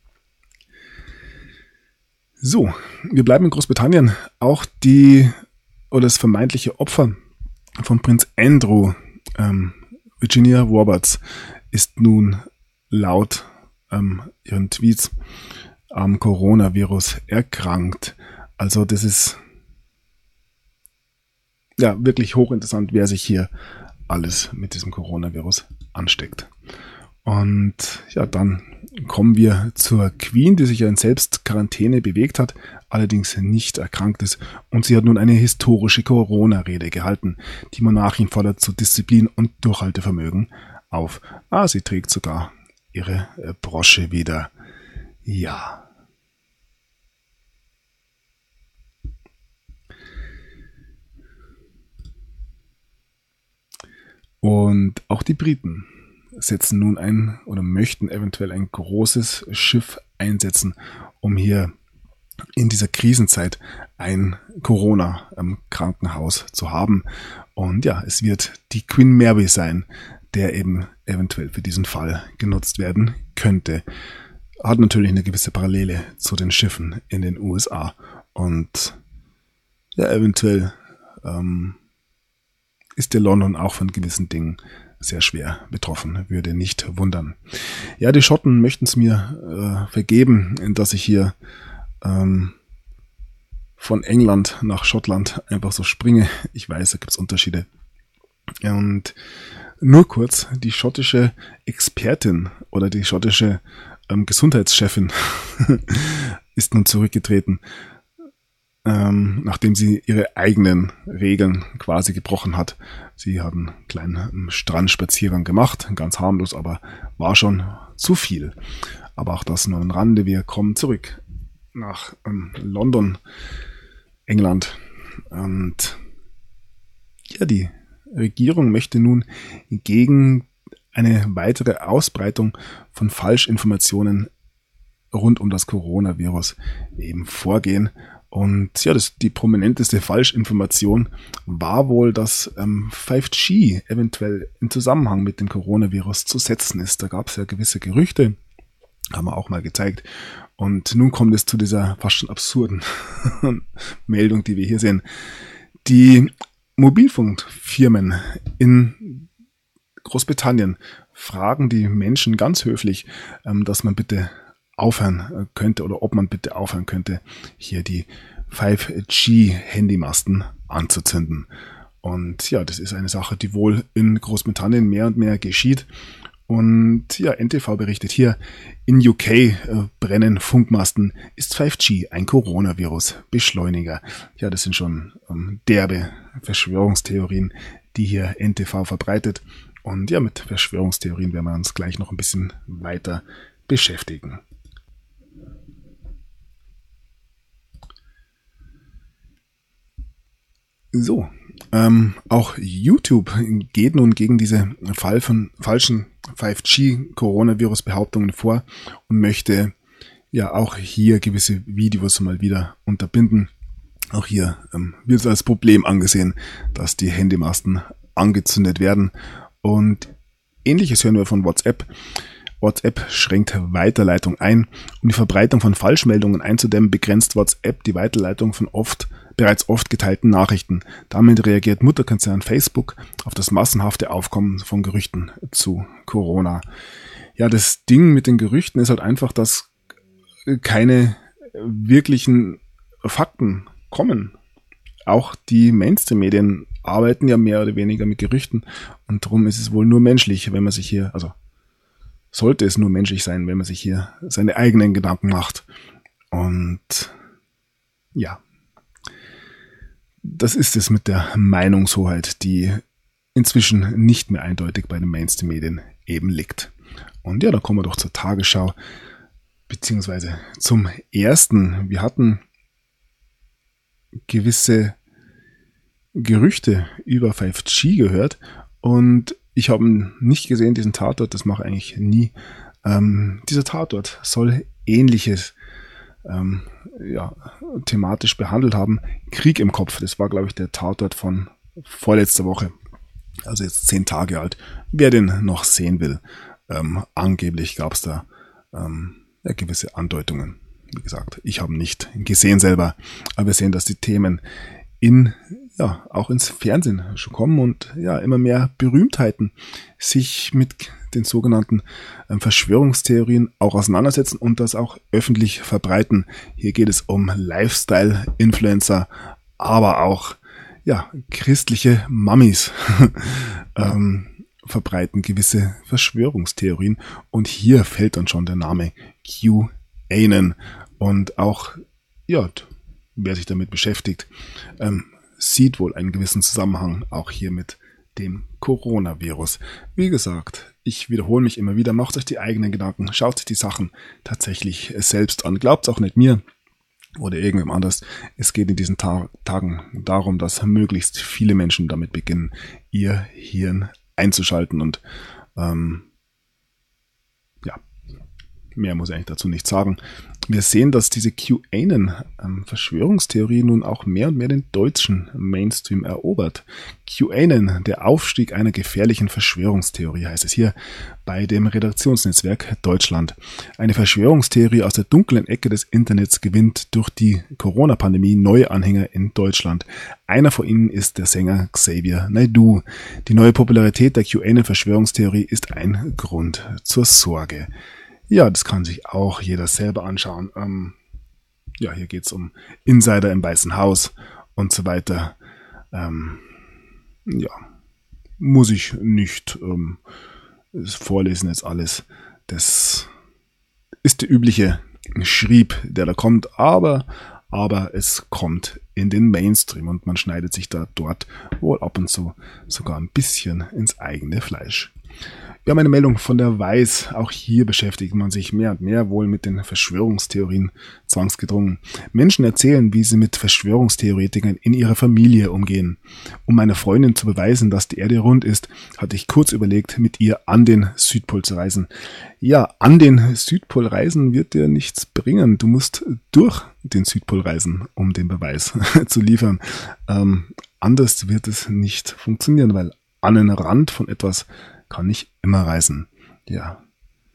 So, wir bleiben in Großbritannien. Auch das vermeintliche Opfer von Prinz Andrew, Virginia Roberts, ist nun laut ihren Tweets am Coronavirus erkrankt. Also das ist ja wirklich hochinteressant, wer sich hier alles mit diesem Coronavirus ansteckt. Und ja, dann kommen wir zur Queen, die sich ja in Selbstquarantäne bewegt hat, allerdings nicht erkrankt ist. Und sie hat nun eine historische Corona-Rede gehalten. Die Monarchin fordert zu Disziplin und Durchhaltevermögen auf. Sie trägt sogar ihre Brosche wieder. Ja. Und auch die Briten setzen nun möchten eventuell ein großes Schiff einsetzen, um hier in dieser Krisenzeit ein Corona-Krankenhaus zu haben. Und ja, es wird die Queen Mary sein, der eben eventuell für diesen Fall genutzt werden könnte. Hat natürlich eine gewisse Parallele zu den Schiffen in den USA. Und ja, eventuell ist der London auch von gewissen Dingen sehr schwer betroffen, würde nicht wundern. Ja, die Schotten möchten es mir vergeben, dass ich hier von England nach Schottland einfach so springe. Ich weiß, da gibt es Unterschiede. Und nur kurz, die schottische Expertin oder die schottische Gesundheitschefin ist nun zurückgetreten, nachdem sie ihre eigenen Regeln quasi gebrochen hat. Sie hat einen kleinen Strandspaziergang gemacht, ganz harmlos, aber war schon zu viel. Aber auch das nur am Rande. Wir kommen zurück nach London, England. Und ja, die Regierung möchte nun gegen eine weitere Ausbreitung von Falschinformationen rund um das Coronavirus eben vorgehen. Und ja, die prominenteste Falschinformation war wohl, dass 5G eventuell in Zusammenhang mit dem Coronavirus zu setzen ist. Da gab es ja gewisse Gerüchte, haben wir auch mal gezeigt. Und nun kommt es zu dieser fast schon absurden Meldung, die wir hier sehen. Die Mobilfunkfirmen in Großbritannien fragen die Menschen ganz höflich, dass man bitte aufhören könnte oder ob man bitte aufhören könnte, hier die 5G-Handymasten anzuzünden. Und ja, das ist eine Sache, die wohl in Großbritannien mehr und mehr geschieht. Und ja, NTV berichtet hier, in UK brennen Funkmasten, ist 5G ein Coronavirus-Beschleuniger. Ja, das sind schon derbe Verschwörungstheorien, die hier NTV verbreitet. Und ja, mit Verschwörungstheorien werden wir uns gleich noch ein bisschen weiter beschäftigen. So, auch YouTube geht nun gegen diese falschen 5G-Coronavirus-Behauptungen vor und möchte ja auch hier gewisse Videos mal wieder unterbinden. Auch hier wird es als Problem angesehen, dass die Handymasten angezündet werden. Und Ähnliches hören wir von WhatsApp. WhatsApp schränkt Weiterleitung ein. Um die Verbreitung von Falschmeldungen einzudämmen, begrenzt WhatsApp die Weiterleitung von bereits oft geteilten Nachrichten. Damit reagiert Mutterkonzern Facebook auf das massenhafte Aufkommen von Gerüchten zu Corona. Ja, das Ding mit den Gerüchten ist halt einfach, dass keine wirklichen Fakten kommen. Auch die Mainstream-Medien arbeiten ja mehr oder weniger mit Gerüchten und darum ist es wohl nur menschlich, wenn man sich hier, also sollte es nur menschlich sein, wenn man sich hier seine eigenen Gedanken macht. Und ja, das ist es mit der Meinungshoheit, die inzwischen nicht mehr eindeutig bei den Mainstream-Medien eben liegt. Und ja, da kommen wir doch zur Tagesschau, beziehungsweise zum ersten. Wir hatten gewisse Gerüchte über 5G gehört und ich habe nicht gesehen, diesen Tatort, das mache ich eigentlich nie. Dieser Tatort soll Ähnliches thematisch behandelt haben. Krieg im Kopf, das war, glaube ich, der Tatort von vorletzter Woche. Also jetzt 10 Tage alt. Wer den noch sehen will, angeblich gab es da gewisse Andeutungen. Wie gesagt, ich habe nicht gesehen selber, aber wir sehen, dass die Themen auch ins Fernsehen schon kommen und ja, immer mehr Berühmtheiten sich mit den sogenannten Verschwörungstheorien auch auseinandersetzen und das auch öffentlich verbreiten. Hier geht es um Lifestyle-Influencer, aber auch christliche Mummies verbreiten gewisse Verschwörungstheorien und hier fällt dann schon der Name QAnon und auch wer sich damit beschäftigt, sieht wohl einen gewissen Zusammenhang auch hier mit dem Coronavirus. Wie gesagt, ich wiederhole mich immer wieder, macht euch die eigenen Gedanken, schaut sich die Sachen tatsächlich selbst an. Glaubt es auch nicht mir oder irgendwem anders. Es geht in diesen Tagen darum, dass möglichst viele Menschen damit beginnen, ihr Hirn einzuschalten und mehr muss ich eigentlich dazu nicht sagen. Wir sehen, dass diese QAnon-Verschwörungstheorie nun auch mehr und mehr den deutschen Mainstream erobert. QAnon, der Aufstieg einer gefährlichen Verschwörungstheorie, heißt es hier bei dem Redaktionsnetzwerk Deutschland. Eine Verschwörungstheorie aus der dunklen Ecke des Internets gewinnt durch die Corona-Pandemie neue Anhänger in Deutschland. Einer von ihnen ist der Sänger Xavier Naidoo. Die neue Popularität der QAnon-Verschwörungstheorie ist ein Grund zur Sorge. Ja, das kann sich auch jeder selber anschauen. Hier geht es um Insider im Weißen Haus und so weiter. Muss ich nicht vorlesen jetzt alles. Das ist der übliche Schrieb, der da kommt, aber es kommt in den Mainstream und man schneidet sich da dort wohl ab und zu sogar ein bisschen ins eigene Fleisch. Wir haben eine Meldung von der Weiß. Auch hier beschäftigt man sich mehr und mehr wohl mit den Verschwörungstheorien zwangsgedrungen. Menschen erzählen, wie sie mit Verschwörungstheoretikern in ihrer Familie umgehen. Um meiner Freundin zu beweisen, dass die Erde rund ist, hatte ich kurz überlegt, mit ihr an den Südpol zu reisen. Ja, an den Südpol reisen wird dir nichts bringen. Du musst durch den Südpol reisen, um den Beweis zu liefern. Anders wird es nicht funktionieren, weil an den Rand von etwas kann ich immer reisen. Ja.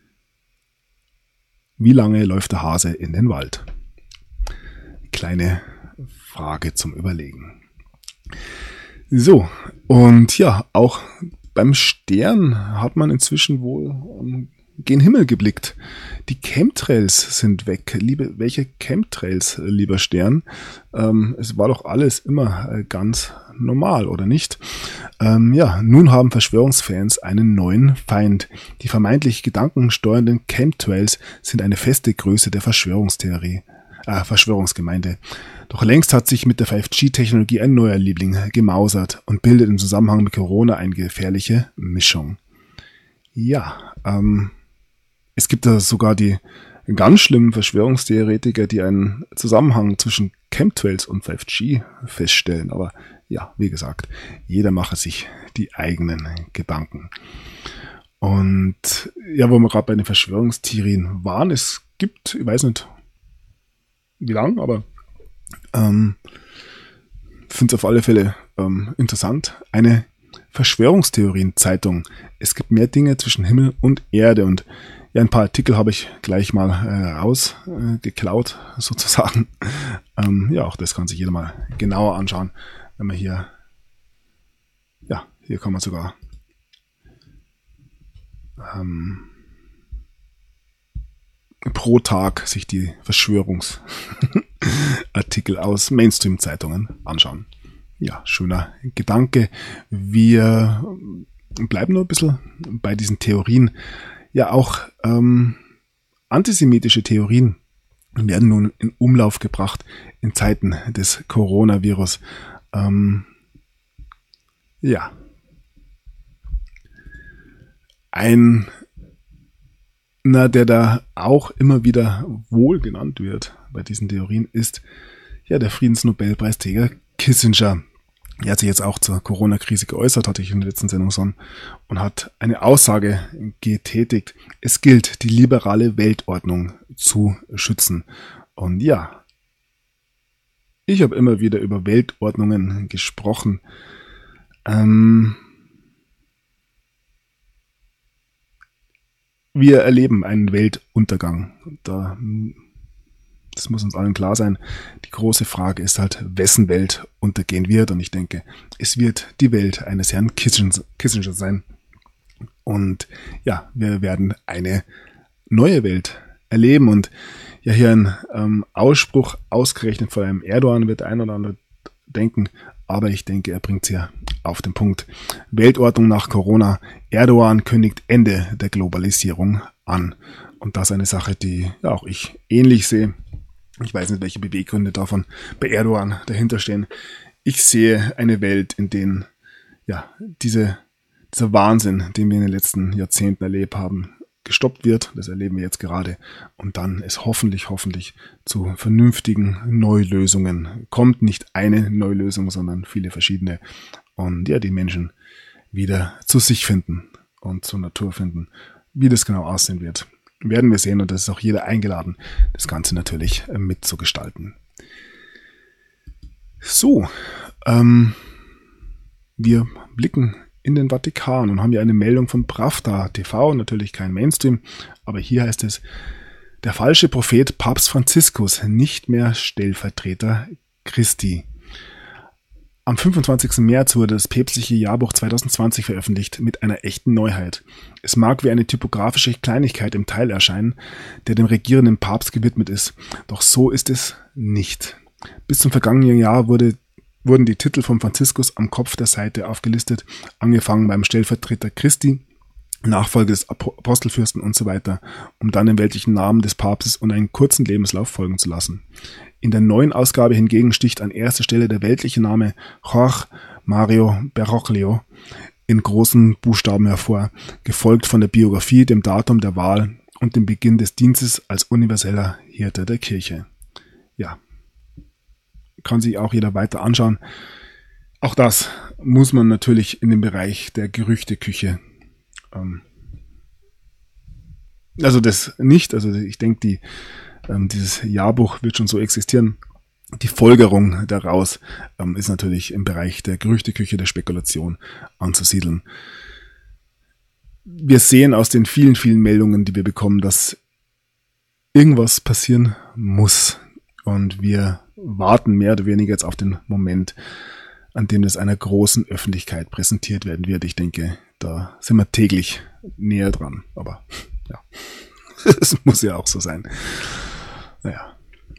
Wie lange läuft der Hase in den Wald? Kleine Frage zum Überlegen. So, und ja, auch beim Stern hat man inzwischen wohl gen Himmel geblickt. Die Chemtrails sind weg. Welche Chemtrails, lieber Stern? Es war doch alles immer ganz normal, oder nicht? Nun haben Verschwörungsfans einen neuen Feind. Die vermeintlich gedankensteuernden Chemtrails sind eine feste Größe der Verschwörungsgemeinde. Doch längst hat sich mit der 5G-Technologie ein neuer Liebling gemausert und bildet im Zusammenhang mit Corona eine gefährliche Mischung. Ja, es gibt da sogar die ganz schlimmen Verschwörungstheoretiker, die einen Zusammenhang zwischen Chemtrails und 5G feststellen. Aber ja, wie gesagt, jeder mache sich die eigenen Gedanken. Und ja, wo wir gerade bei den Verschwörungstheorien waren, es gibt, ich weiß nicht wie lang, aber finde es auf alle Fälle interessant, eine Verschwörungstheorien-Zeitung. Es gibt mehr Dinge zwischen Himmel und Erde und ja, ein paar Artikel habe ich gleich mal rausgeklaut, sozusagen. Auch das kann sich jeder mal genauer anschauen, wenn man hier kann man sogar pro Tag sich die Verschwörungsartikel aus Mainstream-Zeitungen anschauen. Ja, schöner Gedanke. Wir bleiben nur ein bisschen bei diesen Theorien. Ja, auch antisemitische Theorien werden nun in Umlauf gebracht in Zeiten des Coronavirus. Einer, der da auch immer wieder wohl genannt wird bei diesen Theorien, ist ja der Friedensnobelpreisträger Kissinger. Er hat sich jetzt auch zur Corona-Krise geäußert, hatte ich in der letzten Sendung schon, und hat eine Aussage getätigt. Es gilt, die liberale Weltordnung zu schützen. Und ja, ich habe immer wieder über Weltordnungen gesprochen. Wir erleben einen Weltuntergang. Das muss uns allen klar sein. Die große Frage ist halt, wessen Welt untergehen wird. Und ich denke, es wird die Welt eines Herrn Kissinger sein. Und ja, wir werden eine neue Welt erleben. Und ja, hier ein Ausspruch ausgerechnet von einem Erdogan wird der ein oder andere denken. Aber ich denke, er bringt es ja auf den Punkt. Weltordnung nach Corona. Erdogan kündigt Ende der Globalisierung an. Und das ist eine Sache, die ja auch ich ähnlich sehe. Ich weiß nicht, welche Beweggründe davon bei Erdogan dahinter stehen. Ich sehe eine Welt, in der dieser Wahnsinn, den wir in den letzten Jahrzehnten erlebt haben, gestoppt wird. Das erleben wir jetzt gerade. Und dann es hoffentlich zu vernünftigen Neulösungen kommt. Nicht eine Neulösung, sondern viele verschiedene. Und ja, die Menschen wieder zu sich finden und zur Natur finden. Wie das genau aussehen wird, werden wir sehen, und das ist auch jeder eingeladen, das Ganze natürlich mitzugestalten. So, wir blicken in den Vatikan und haben hier eine Meldung von Pravda TV, natürlich kein Mainstream, aber hier heißt es, der falsche Prophet Papst Franziskus, nicht mehr Stellvertreter Christi. Am 25. März wurde das päpstliche Jahrbuch 2020 veröffentlicht mit einer echten Neuheit. Es mag wie eine typografische Kleinigkeit im Teil erscheinen, der dem regierenden Papst gewidmet ist, doch so ist es nicht. Bis zum vergangenen Jahr wurden die Titel von Franziskus am Kopf der Seite aufgelistet, angefangen beim Stellvertreter Christi, Nachfolge des Apostelfürsten und so weiter, um dann im weltlichen Namen des Papstes und einen kurzen Lebenslauf folgen zu lassen. In der neuen Ausgabe hingegen sticht an erster Stelle der weltliche Name Jorge Mario Bergoglio in großen Buchstaben hervor, gefolgt von der Biografie, dem Datum der Wahl und dem Beginn des Dienstes als universeller Hirte der Kirche. Ja, kann sich auch jeder weiter anschauen. Auch das muss man natürlich in den Bereich der Gerüchteküche. Also das nicht, also ich denke, dieses Jahrbuch wird schon so existieren. Die Folgerung daraus ist natürlich im Bereich der Gerüchteküche, der Spekulation anzusiedeln. Wir sehen aus den vielen, vielen Meldungen, die wir bekommen, dass irgendwas passieren muss. Und wir warten mehr oder weniger jetzt auf den Moment, an dem das einer großen Öffentlichkeit präsentiert werden wird. Ich denke, da sind wir täglich näher dran. Aber ja, es muss ja auch so sein. Naja.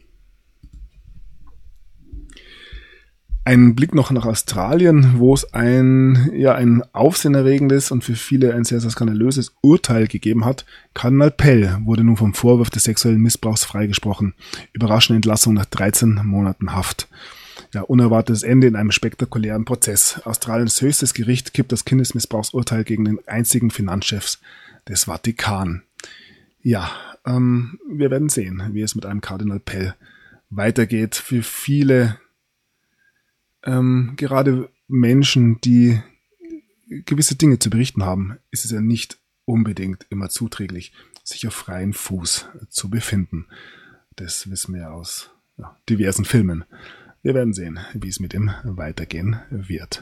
Ein Blick noch nach Australien, wo es ein aufsehenerregendes und für viele ein sehr, sehr skandalöses Urteil gegeben hat. Kardinal Pell wurde nun vom Vorwurf des sexuellen Missbrauchs freigesprochen. Überraschende Entlassung nach 13 Monaten Haft. Ja, unerwartetes Ende in einem spektakulären Prozess. Australiens höchstes Gericht kippt das Kindesmissbrauchsurteil gegen den einzigen Finanzchef des Vatikan. Ja, wir werden sehen, wie es mit einem Kardinal Pell weitergeht. Für viele, gerade Menschen, die gewisse Dinge zu berichten haben, ist es ja nicht unbedingt immer zuträglich, sich auf freiem Fuß zu befinden. Das wissen wir aus diversen Filmen. Wir werden sehen, wie es mit ihm weitergehen wird.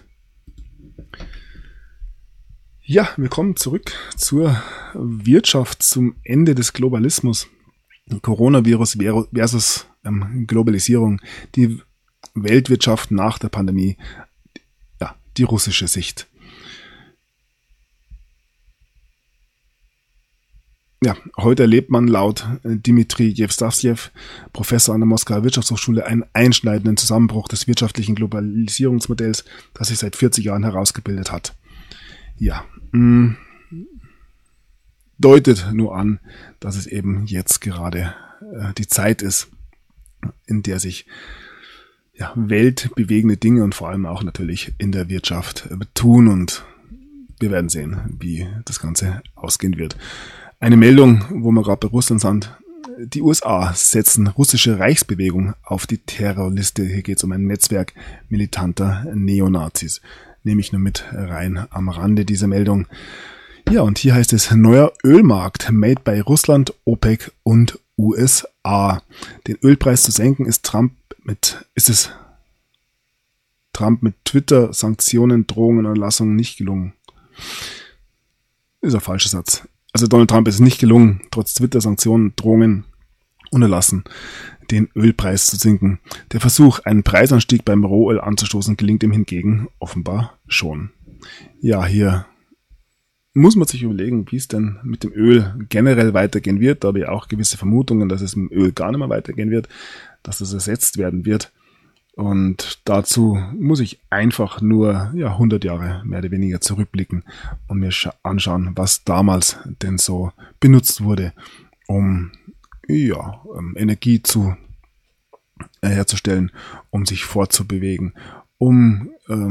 Ja, wir kommen zurück zur Wirtschaft, zum Ende des Globalismus. Coronavirus versus Globalisierung, die Weltwirtschaft nach der Pandemie, ja, die russische Sicht. Ja, heute erlebt man laut Dmitri Jewstafjew, Professor an der Moskauer Wirtschaftshochschule, einen einschneidenden Zusammenbruch des wirtschaftlichen Globalisierungsmodells, das sich seit 40 Jahren herausgebildet hat. Ja, deutet nur an, dass es eben jetzt gerade die Zeit ist, in der sich weltbewegende Dinge und vor allem auch natürlich in der Wirtschaft tun, und wir werden sehen, wie das Ganze ausgehen wird. Eine Meldung, wo wir gerade bei Russland sind: Die USA setzen russische Reichsbewegung auf die Terrorliste. Hier geht es um ein Netzwerk militanter Neonazis. Nehme ich nur mit rein am Rande dieser Meldung. Ja, und hier heißt es: neuer Ölmarkt, made by Russland, OPEC und USA. Den Ölpreis zu senken ist Trump mit Twitter, Sanktionen, Drohungen und Erlassungen nicht gelungen. Das ist ein falscher Satz. Also Donald Trump ist es nicht gelungen, trotz Twitter-Sanktionen, Drohungen und Erlassen, den Ölpreis zu senken. Der Versuch, einen Preisanstieg beim Rohöl anzustoßen, gelingt ihm hingegen offenbar schon. Ja, hier muss man sich überlegen, wie es denn mit dem Öl generell weitergehen wird. Da habe ich auch gewisse Vermutungen, dass es mit dem Öl gar nicht mehr weitergehen wird, dass es ersetzt werden wird. Und dazu muss ich einfach nur 100 Jahre mehr oder weniger zurückblicken und mir anschauen, was damals denn so benutzt wurde, um Energie herzustellen, um sich fortzubewegen, um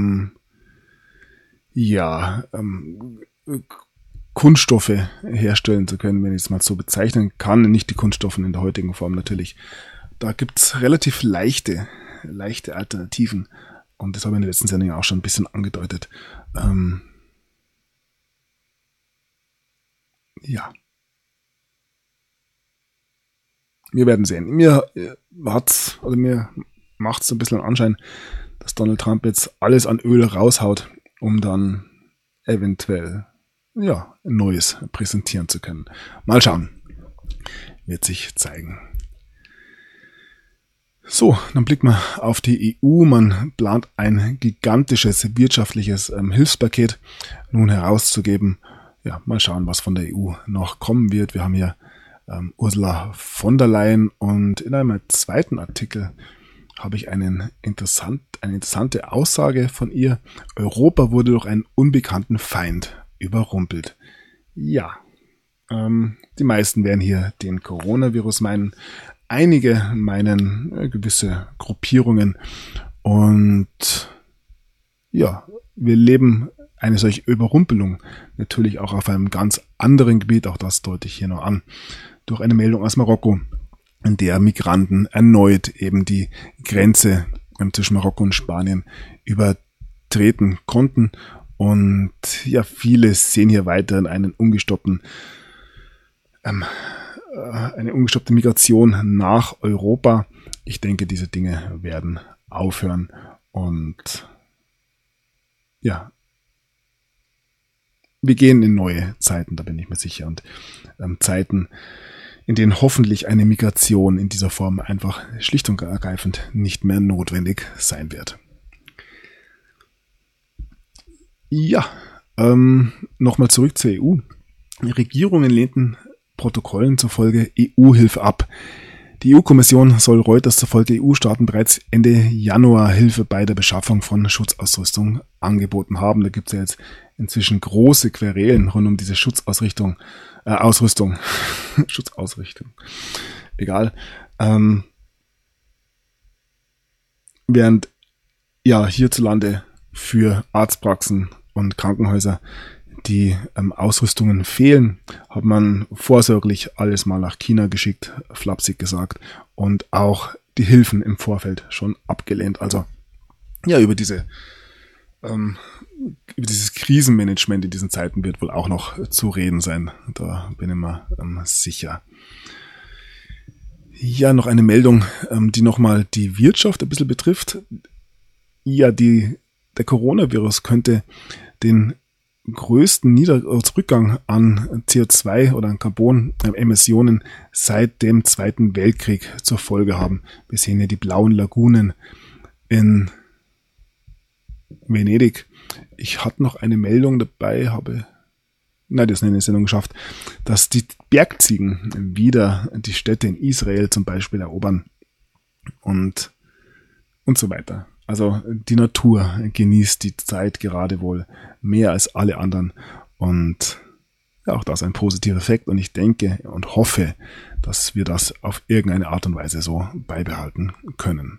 Kunststoffe herstellen zu können, wenn ich es mal so bezeichnen kann. Nicht die Kunststoffe in der heutigen Form natürlich. Da gibt's relativ leichte Alternativen. Und das habe ich in der letzten Sendung auch schon ein bisschen angedeutet. Wir werden sehen. Mir macht es so ein bisschen Anschein, dass Donald Trump jetzt alles an Öl raushaut, um dann eventuell Neues präsentieren zu können. Mal schauen. Wird sich zeigen. So, dann blicken wir auf die EU. Man plant ein gigantisches wirtschaftliches Hilfspaket nun herauszugeben. Ja, mal schauen, was von der EU noch kommen wird. Wir haben hier Ursula von der Leyen, und in einem zweiten Artikel habe ich eine interessante Aussage von ihr. Europa wurde durch einen unbekannten Feind überrumpelt. Ja, die meisten werden hier den Coronavirus meinen. Einige meinen gewisse Gruppierungen. Und ja, wir leben eine solche Überrumpelung natürlich auch auf einem ganz anderen Gebiet, auch das deute ich hier noch an, durch eine Meldung aus Marokko, in der Migranten erneut eben die Grenze zwischen Marokko und Spanien übertreten konnten. Und ja, viele sehen hier weiterhin eine ungestoppte Migration nach Europa. Ich denke, diese Dinge werden aufhören und ja, wir gehen in neue Zeiten, da bin ich mir sicher, und Zeiten, in denen hoffentlich eine Migration in dieser Form einfach schlicht und ergreifend nicht mehr notwendig sein wird. Ja, nochmal zurück zur EU. Die Regierungen lehnten Protokollen zufolge EU-Hilfe ab. Die EU-Kommission soll Reuters zufolge EU-Staaten bereits Ende Januar Hilfe bei der Beschaffung von Schutzausrüstung angeboten haben. Da gibt es ja jetzt inzwischen große Querelen rund um diese Schutzausrüstung. Schutzausrüstung. Egal. Während ja hierzulande für Arztpraxen und Krankenhäuser die Ausrüstungen fehlen, hat man vorsorglich alles mal nach China geschickt, flapsig gesagt, und auch die Hilfen im Vorfeld schon abgelehnt. Also ja, über dieses Krisenmanagement in diesen Zeiten wird wohl auch noch zu reden sein. Da bin ich mir sicher. Ja, noch eine Meldung, die nochmal die Wirtschaft ein bisschen betrifft. Ja, der Coronavirus könnte den größten Rückgang an CO2 oder an Carbon-Emissionen seit dem Zweiten Weltkrieg zur Folge haben. Wir sehen hier die blauen Lagunen in Venedig. Ich hatte noch eine Meldung dabei, das ist eine Sendung geschafft, dass die Bergziegen wieder die Städte in Israel zum Beispiel erobern und so weiter. Also die Natur genießt die Zeit gerade wohl mehr als alle anderen und ja, auch das ein positiver Effekt, und ich denke und hoffe, dass wir das auf irgendeine Art und Weise so beibehalten können.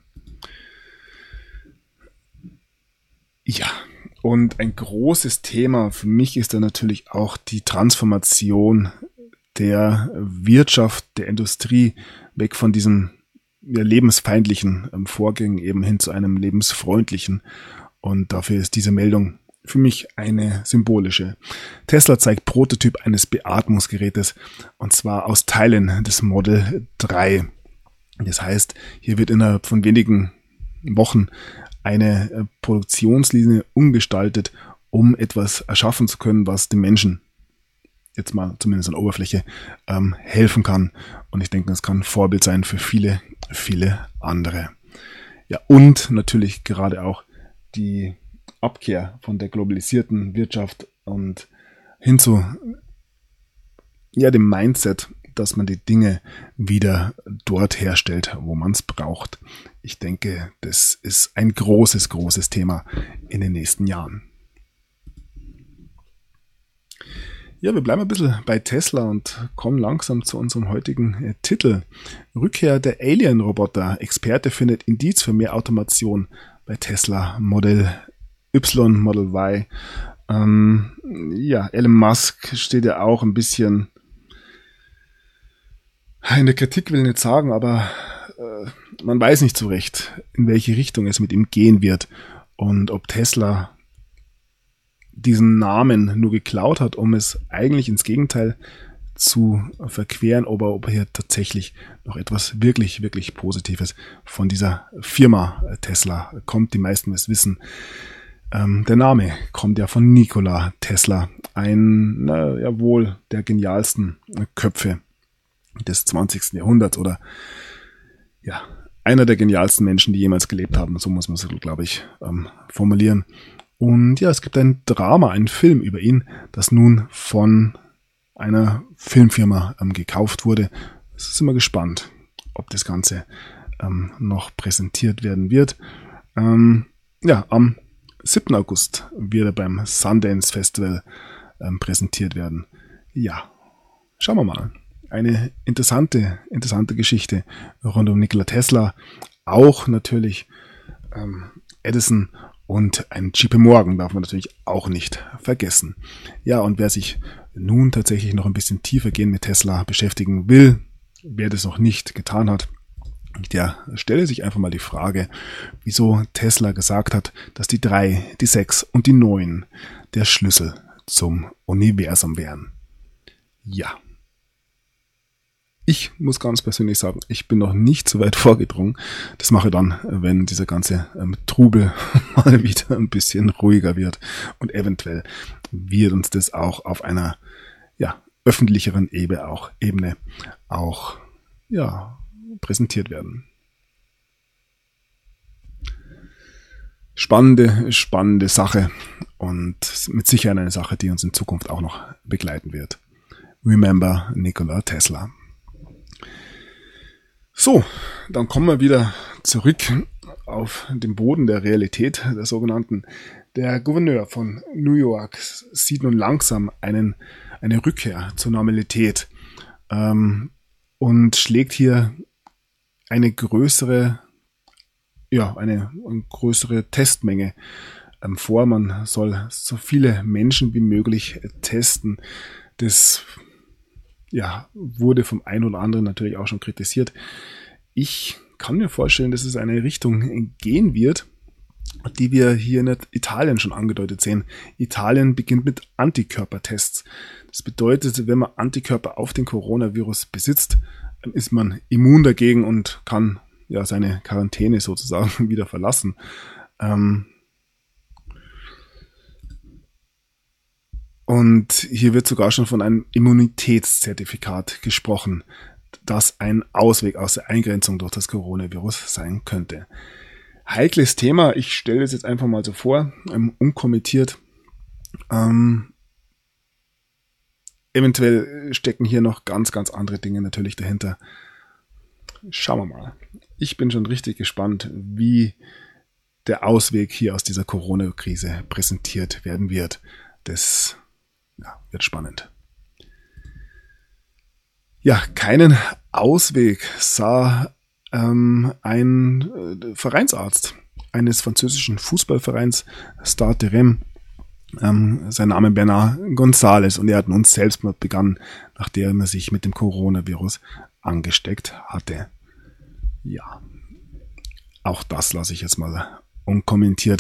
Ja, und ein großes Thema für mich ist dann natürlich auch die Transformation der Wirtschaft, der Industrie, weg von diesem lebensfeindlichen Vorgängen eben hin zu einem lebensfreundlichen. Und dafür ist diese Meldung für mich eine symbolische. Tesla zeigt Prototyp eines Beatmungsgerätes, und zwar aus Teilen des Model 3. Das heißt, hier wird innerhalb von wenigen Wochen eine Produktionslinie umgestaltet, um etwas erschaffen zu können, was den Menschen, jetzt mal zumindest an der Oberfläche, helfen kann. Und ich denke, das kann ein Vorbild sein für viele, viele andere. Ja, und natürlich gerade auch die Abkehr von der globalisierten Wirtschaft und hin zu dem Mindset, dass man die Dinge wieder dort herstellt, wo man es braucht. Ich denke, das ist ein großes, großes Thema in den nächsten Jahren. Ja, wir bleiben ein bisschen bei Tesla und kommen langsam zu unserem heutigen Titel. Rückkehr der Alien-Roboter. Experte findet Indiz für mehr Automation bei Tesla Model Y, Model Y. Elon Musk steht ja auch ein bisschen in der Kritik, will ich nicht sagen, aber man weiß nicht so recht, in welche Richtung es mit ihm gehen wird und ob Tesla diesen Namen nur geklaut hat, um es eigentlich ins Gegenteil zu verqueren, oder ob hier tatsächlich noch etwas wirklich, wirklich Positives von dieser Firma Tesla kommt. Die meisten es wissen. Der Name kommt ja von Nikola Tesla, wohl der genialsten Köpfe des 20. Jahrhunderts oder ja, einer der genialsten Menschen, die jemals gelebt haben. So muss man es, glaube ich, formulieren. Und ja, es gibt ein Drama, einen Film über ihn, das nun von einer Filmfirma gekauft wurde. Es ist immer gespannt, ob das Ganze noch präsentiert werden wird. Am 7. August wird er beim Sundance Festival präsentiert werden. Ja, schauen wir mal. Eine interessante Geschichte rund um Nikola Tesla. Auch natürlich Edison und ein JP Morgan darf man natürlich auch nicht vergessen. Ja, und wer sich nun tatsächlich noch ein bisschen tiefer gehen mit Tesla beschäftigen will, wer das noch nicht getan hat, der stelle sich einfach mal die Frage, wieso Tesla gesagt hat, dass die 3, die 6 und die 9 der Schlüssel zum Universum wären. Ja. Ich muss ganz persönlich sagen, ich bin noch nicht so weit vorgedrungen. Das mache ich dann, wenn dieser ganze Trubel mal wieder ein bisschen ruhiger wird. Und eventuell wird uns das auch auf einer öffentlicheren Ebene auch präsentiert werden. Spannende Sache und mit Sicherheit eine Sache, die uns in Zukunft auch noch begleiten wird. Remember Nikola Tesla. So, dann kommen wir wieder zurück auf den Boden der Realität, der sogenannten. Der Gouverneur von New York sieht nun langsam eine Rückkehr zur Normalität und schlägt hier eine größere Testmenge vor. Man soll so viele Menschen wie möglich testen. Das wurde vom einen oder anderen natürlich auch schon kritisiert. Ich kann mir vorstellen, dass es eine Richtung gehen wird, die wir hier in Italien schon angedeutet sehen. Italien beginnt mit Antikörpertests. Das bedeutet, wenn man Antikörper auf den Coronavirus besitzt, dann ist man immun dagegen und kann seine Quarantäne sozusagen wieder verlassen. Und hier wird sogar schon von einem Immunitätszertifikat gesprochen, das ein Ausweg aus der Eingrenzung durch das Coronavirus sein könnte. Heikles Thema, ich stelle es jetzt einfach mal so vor, unkommentiert. Eventuell stecken hier noch ganz andere Dinge natürlich dahinter. Schauen wir mal. Ich bin schon richtig gespannt, wie der Ausweg hier aus dieser Corona-Krise präsentiert werden wird. Das wird spannend. Ja, keinen Ausweg sah ein Vereinsarzt eines französischen Fußballvereins, Stade de Reims, sein Name Bernard González, und er hat nun Selbstmord begangen, nachdem er sich mit dem Coronavirus angesteckt hatte. Ja, auch das lasse ich jetzt mal unkommentiert.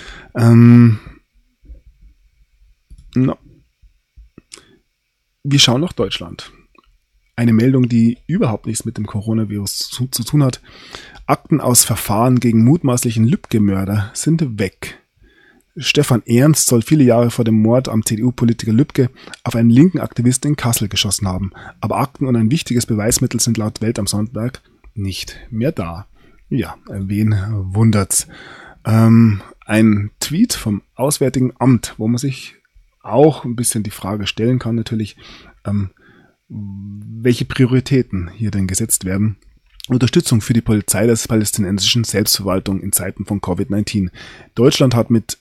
Wir schauen nach Deutschland. Eine Meldung, die überhaupt nichts mit dem Coronavirus zu tun hat. Akten aus Verfahren gegen mutmaßlichen Lübcke-Mörder sind weg. Stefan Ernst soll viele Jahre vor dem Mord am CDU-Politiker Lübcke auf einen linken Aktivisten in Kassel geschossen haben. Aber Akten und ein wichtiges Beweismittel sind laut Welt am Sonntag nicht mehr da. Ja, wen wundert's? Ein Tweet vom Auswärtigen Amt, wo man sich auch ein bisschen die Frage stellen kann natürlich, welche Prioritäten hier denn gesetzt werden. Unterstützung für die Polizei der palästinensischen Selbstverwaltung in Zeiten von Covid-19. Deutschland hat mit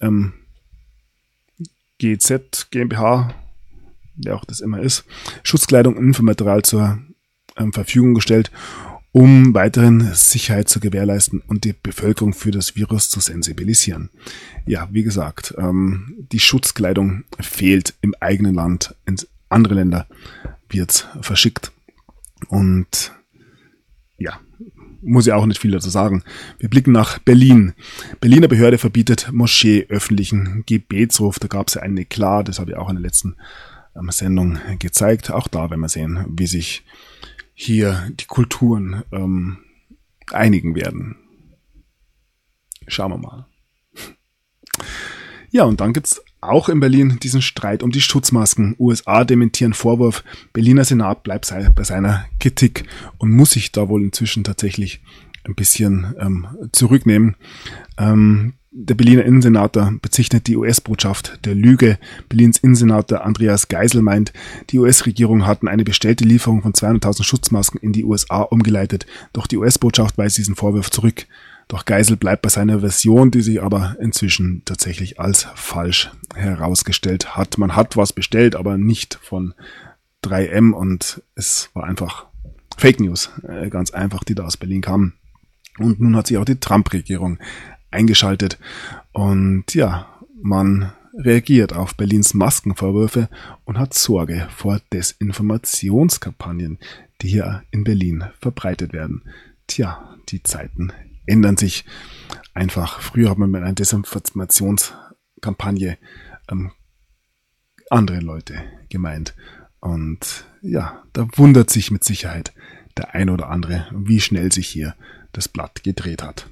GZ, GmbH, wer auch das immer ist, Schutzkleidung und Infomaterial zur Verfügung gestellt, um weiteren Sicherheit zu gewährleisten und die Bevölkerung für das Virus zu sensibilisieren. Ja, wie gesagt, die Schutzkleidung fehlt im eigenen Land, in andere Länder wird verschickt. Und ja, muss ich auch nicht viel dazu sagen. Wir blicken nach Berlin. Berliner Behörde verbietet Moschee öffentlichen Gebetsruf. Da gab es ja einen Eklat, das habe ich auch in der letzten Sendung gezeigt. Auch da werden wir sehen, wie sich hier die Kulturen einigen werden. Schauen wir mal. Ja, und dann gibt's auch in Berlin diesen Streit um die Schutzmasken. USA dementieren Vorwurf. Berliner Senat bleibt bei seiner Kritik und muss sich da wohl inzwischen tatsächlich ein bisschen zurücknehmen. Der Berliner Innensenator bezichtigt die US-Botschaft der Lüge. Berlins Innensenator Andreas Geisel meint, die US-Regierung hatten eine bestellte Lieferung von 200.000 Schutzmasken in die USA umgeleitet. Doch die US-Botschaft weist diesen Vorwurf zurück. Doch Geisel bleibt bei seiner Version, die sich aber inzwischen tatsächlich als falsch herausgestellt hat. Man hat was bestellt, aber nicht von 3M und es war einfach Fake News, ganz einfach, die da aus Berlin kamen. Und nun hat sich auch die Trump-Regierung eingeschaltet und ja, man reagiert auf Berlins Maskenvorwürfe und hat Sorge vor Desinformationskampagnen, die hier in Berlin verbreitet werden. Tja, die Zeiten ändern sich einfach. Früher hat man mit einer Desinformationskampagne andere Leute gemeint. Und ja, da wundert sich mit Sicherheit der ein oder andere, wie schnell sich hier das Blatt gedreht hat.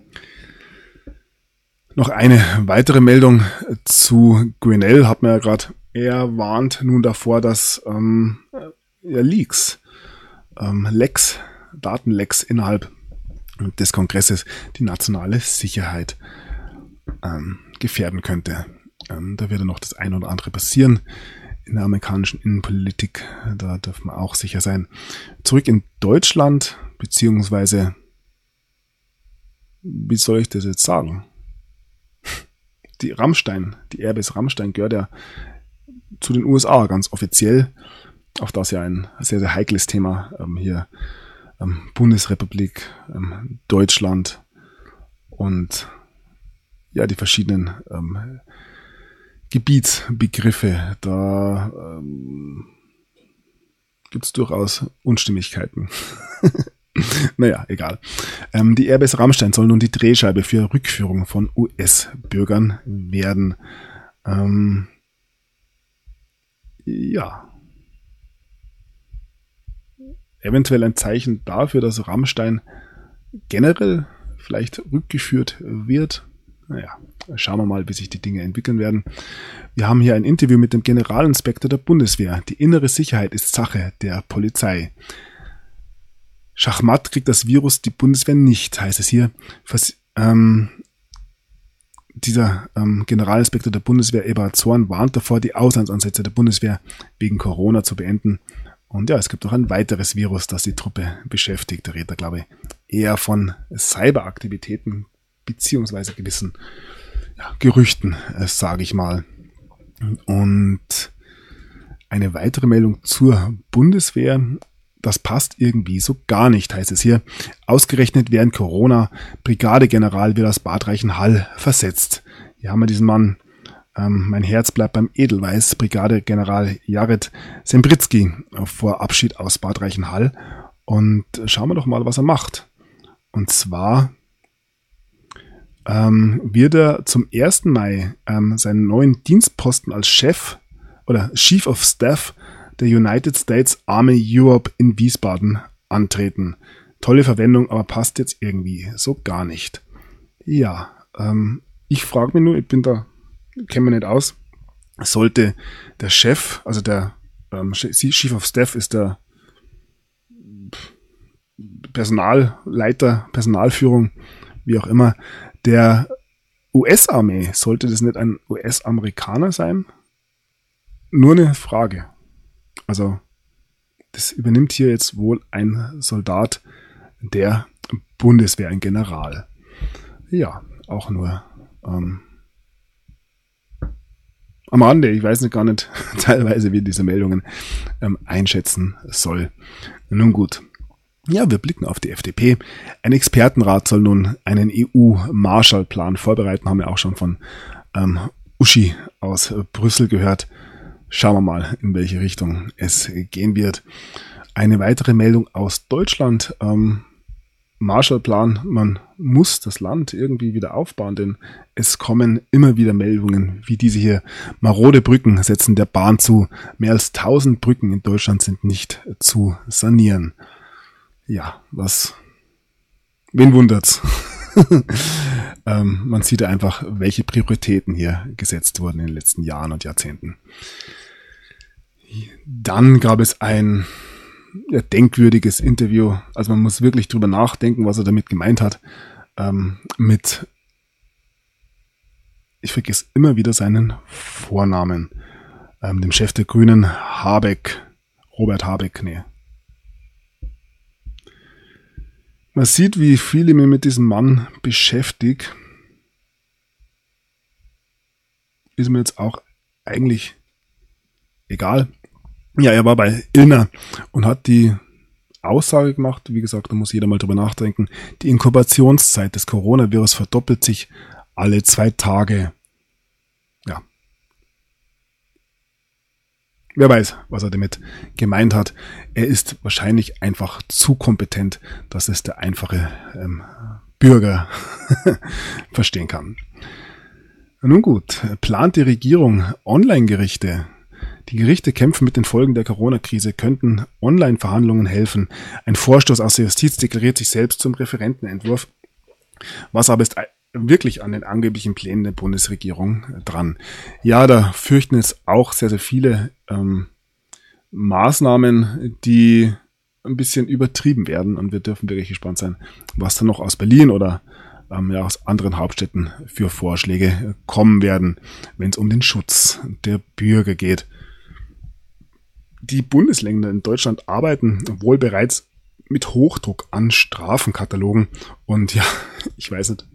Noch eine weitere Meldung zu Grenell hat man ja gerade. Er warnt nun davor, dass Leaks, Datenlecks innerhalb des Kongresses die nationale Sicherheit gefährden könnte. Da wird ja noch das ein oder andere passieren in der amerikanischen Innenpolitik. Da dürfen wir auch sicher sein. Zurück in Deutschland, beziehungsweise, wie soll ich das jetzt sagen? Die Airbus Rammstein gehört ja zu den USA ganz offiziell. Auch das ja ein sehr, sehr heikles Thema hier. Bundesrepublik, Deutschland und ja, die verschiedenen Gebietsbegriffe. Da gibt es durchaus Unstimmigkeiten. Naja, egal. Die Airbus Rammstein soll nun die Drehscheibe für Rückführung von US-Bürgern werden. Ja. Eventuell ein Zeichen dafür, dass Rammstein generell vielleicht rückgeführt wird. Naja, schauen wir mal, wie sich die Dinge entwickeln werden. Wir haben hier ein Interview mit dem Generalinspektor der Bundeswehr. Die innere Sicherheit ist Sache der Polizei. Schachmatt kriegt das Virus die Bundeswehr nicht, heißt es hier. Dieser Generalinspektor der Bundeswehr, Eberhard Zorn, warnt davor, die Auslandsansätze der Bundeswehr wegen Corona zu beenden. Und ja, es gibt auch ein weiteres Virus, das die Truppe beschäftigt. Da redet er, glaube ich, eher von Cyberaktivitäten beziehungsweise gewissen Gerüchten, sage ich mal. Und eine weitere Meldung zur Bundeswehr. Das passt irgendwie so gar nicht, heißt es hier. Ausgerechnet während Corona, Brigadegeneral wird aus Bad Reichenhall versetzt. Hier haben wir diesen Mann, mein Herz bleibt beim Edelweiß, Brigadegeneral Jared Sembritzky vor Abschied aus Bad Reichenhall. Und schauen wir doch mal, was er macht. Und zwar wird er zum 1. Mai seinen neuen Dienstposten als Chef oder Chief of Staff der United States Army Europe in Wiesbaden antreten. Tolle Verwendung, aber passt jetzt irgendwie so gar nicht. Ja, ich frage mich nur, kenne mich nicht aus, sollte der Chef, also der Chief of Staff ist der Personalleiter, Personalführung, wie auch immer, der US-Armee, sollte das nicht ein US-Amerikaner sein? Nur eine Frage. Also, das übernimmt hier jetzt wohl ein Soldat der Bundeswehr, ein General. Ja, auch nur am Rande. Ich weiß nicht gar nicht teilweise, wie diese Meldungen einschätzen soll. Nun gut. Ja, wir blicken auf die FDP. Ein Expertenrat soll nun einen EU-Marshallplan vorbereiten, haben wir auch schon von Uschi aus Brüssel gehört. Schauen wir mal, in welche Richtung es gehen wird. Eine weitere Meldung aus Deutschland. Marshallplan, man muss das Land irgendwie wieder aufbauen, denn es kommen immer wieder Meldungen wie diese hier. Marode Brücken setzen der Bahn zu. Mehr als 1000 Brücken in Deutschland sind nicht zu sanieren. Ja, wen wundert's? Man sieht einfach, welche Prioritäten hier gesetzt wurden in den letzten Jahren und Jahrzehnten. Dann gab es ein denkwürdiges Interview. Also man muss wirklich drüber nachdenken, was er damit gemeint hat. Ich vergesse immer wieder seinen Vornamen, dem Chef der Grünen, Robert Habeck, Man sieht, wie viel ich mich mit diesem Mann beschäftige. Ist mir jetzt auch eigentlich egal. Ja, er war bei Illner und hat die Aussage gemacht, wie gesagt, da muss jeder mal drüber nachdenken, die Inkubationszeit des Coronavirus verdoppelt sich alle 2 Tage. Ja. Wer weiß, was er damit gemeint hat. Er ist wahrscheinlich einfach zu kompetent, dass es der einfache Bürger verstehen kann. Nun gut, plant die Regierung Online-Gerichte? Die Gerichte kämpfen mit den Folgen der Corona-Krise, könnten Online-Verhandlungen helfen. Ein Vorstoß aus der Justiz deklariert sich selbst zum Referentenentwurf. Was aber ist wirklich an den angeblichen Plänen der Bundesregierung dran? Ja, da fürchten es auch sehr, sehr viele Maßnahmen, die ein bisschen übertrieben werden. Und wir dürfen wirklich gespannt sein, was dann noch aus Berlin oder aus anderen Hauptstädten für Vorschläge kommen werden, wenn es um den Schutz der Bürger geht. Die Bundesländer in Deutschland arbeiten wohl bereits mit Hochdruck an Strafenkatalogen. Und ja, ich weiß nicht,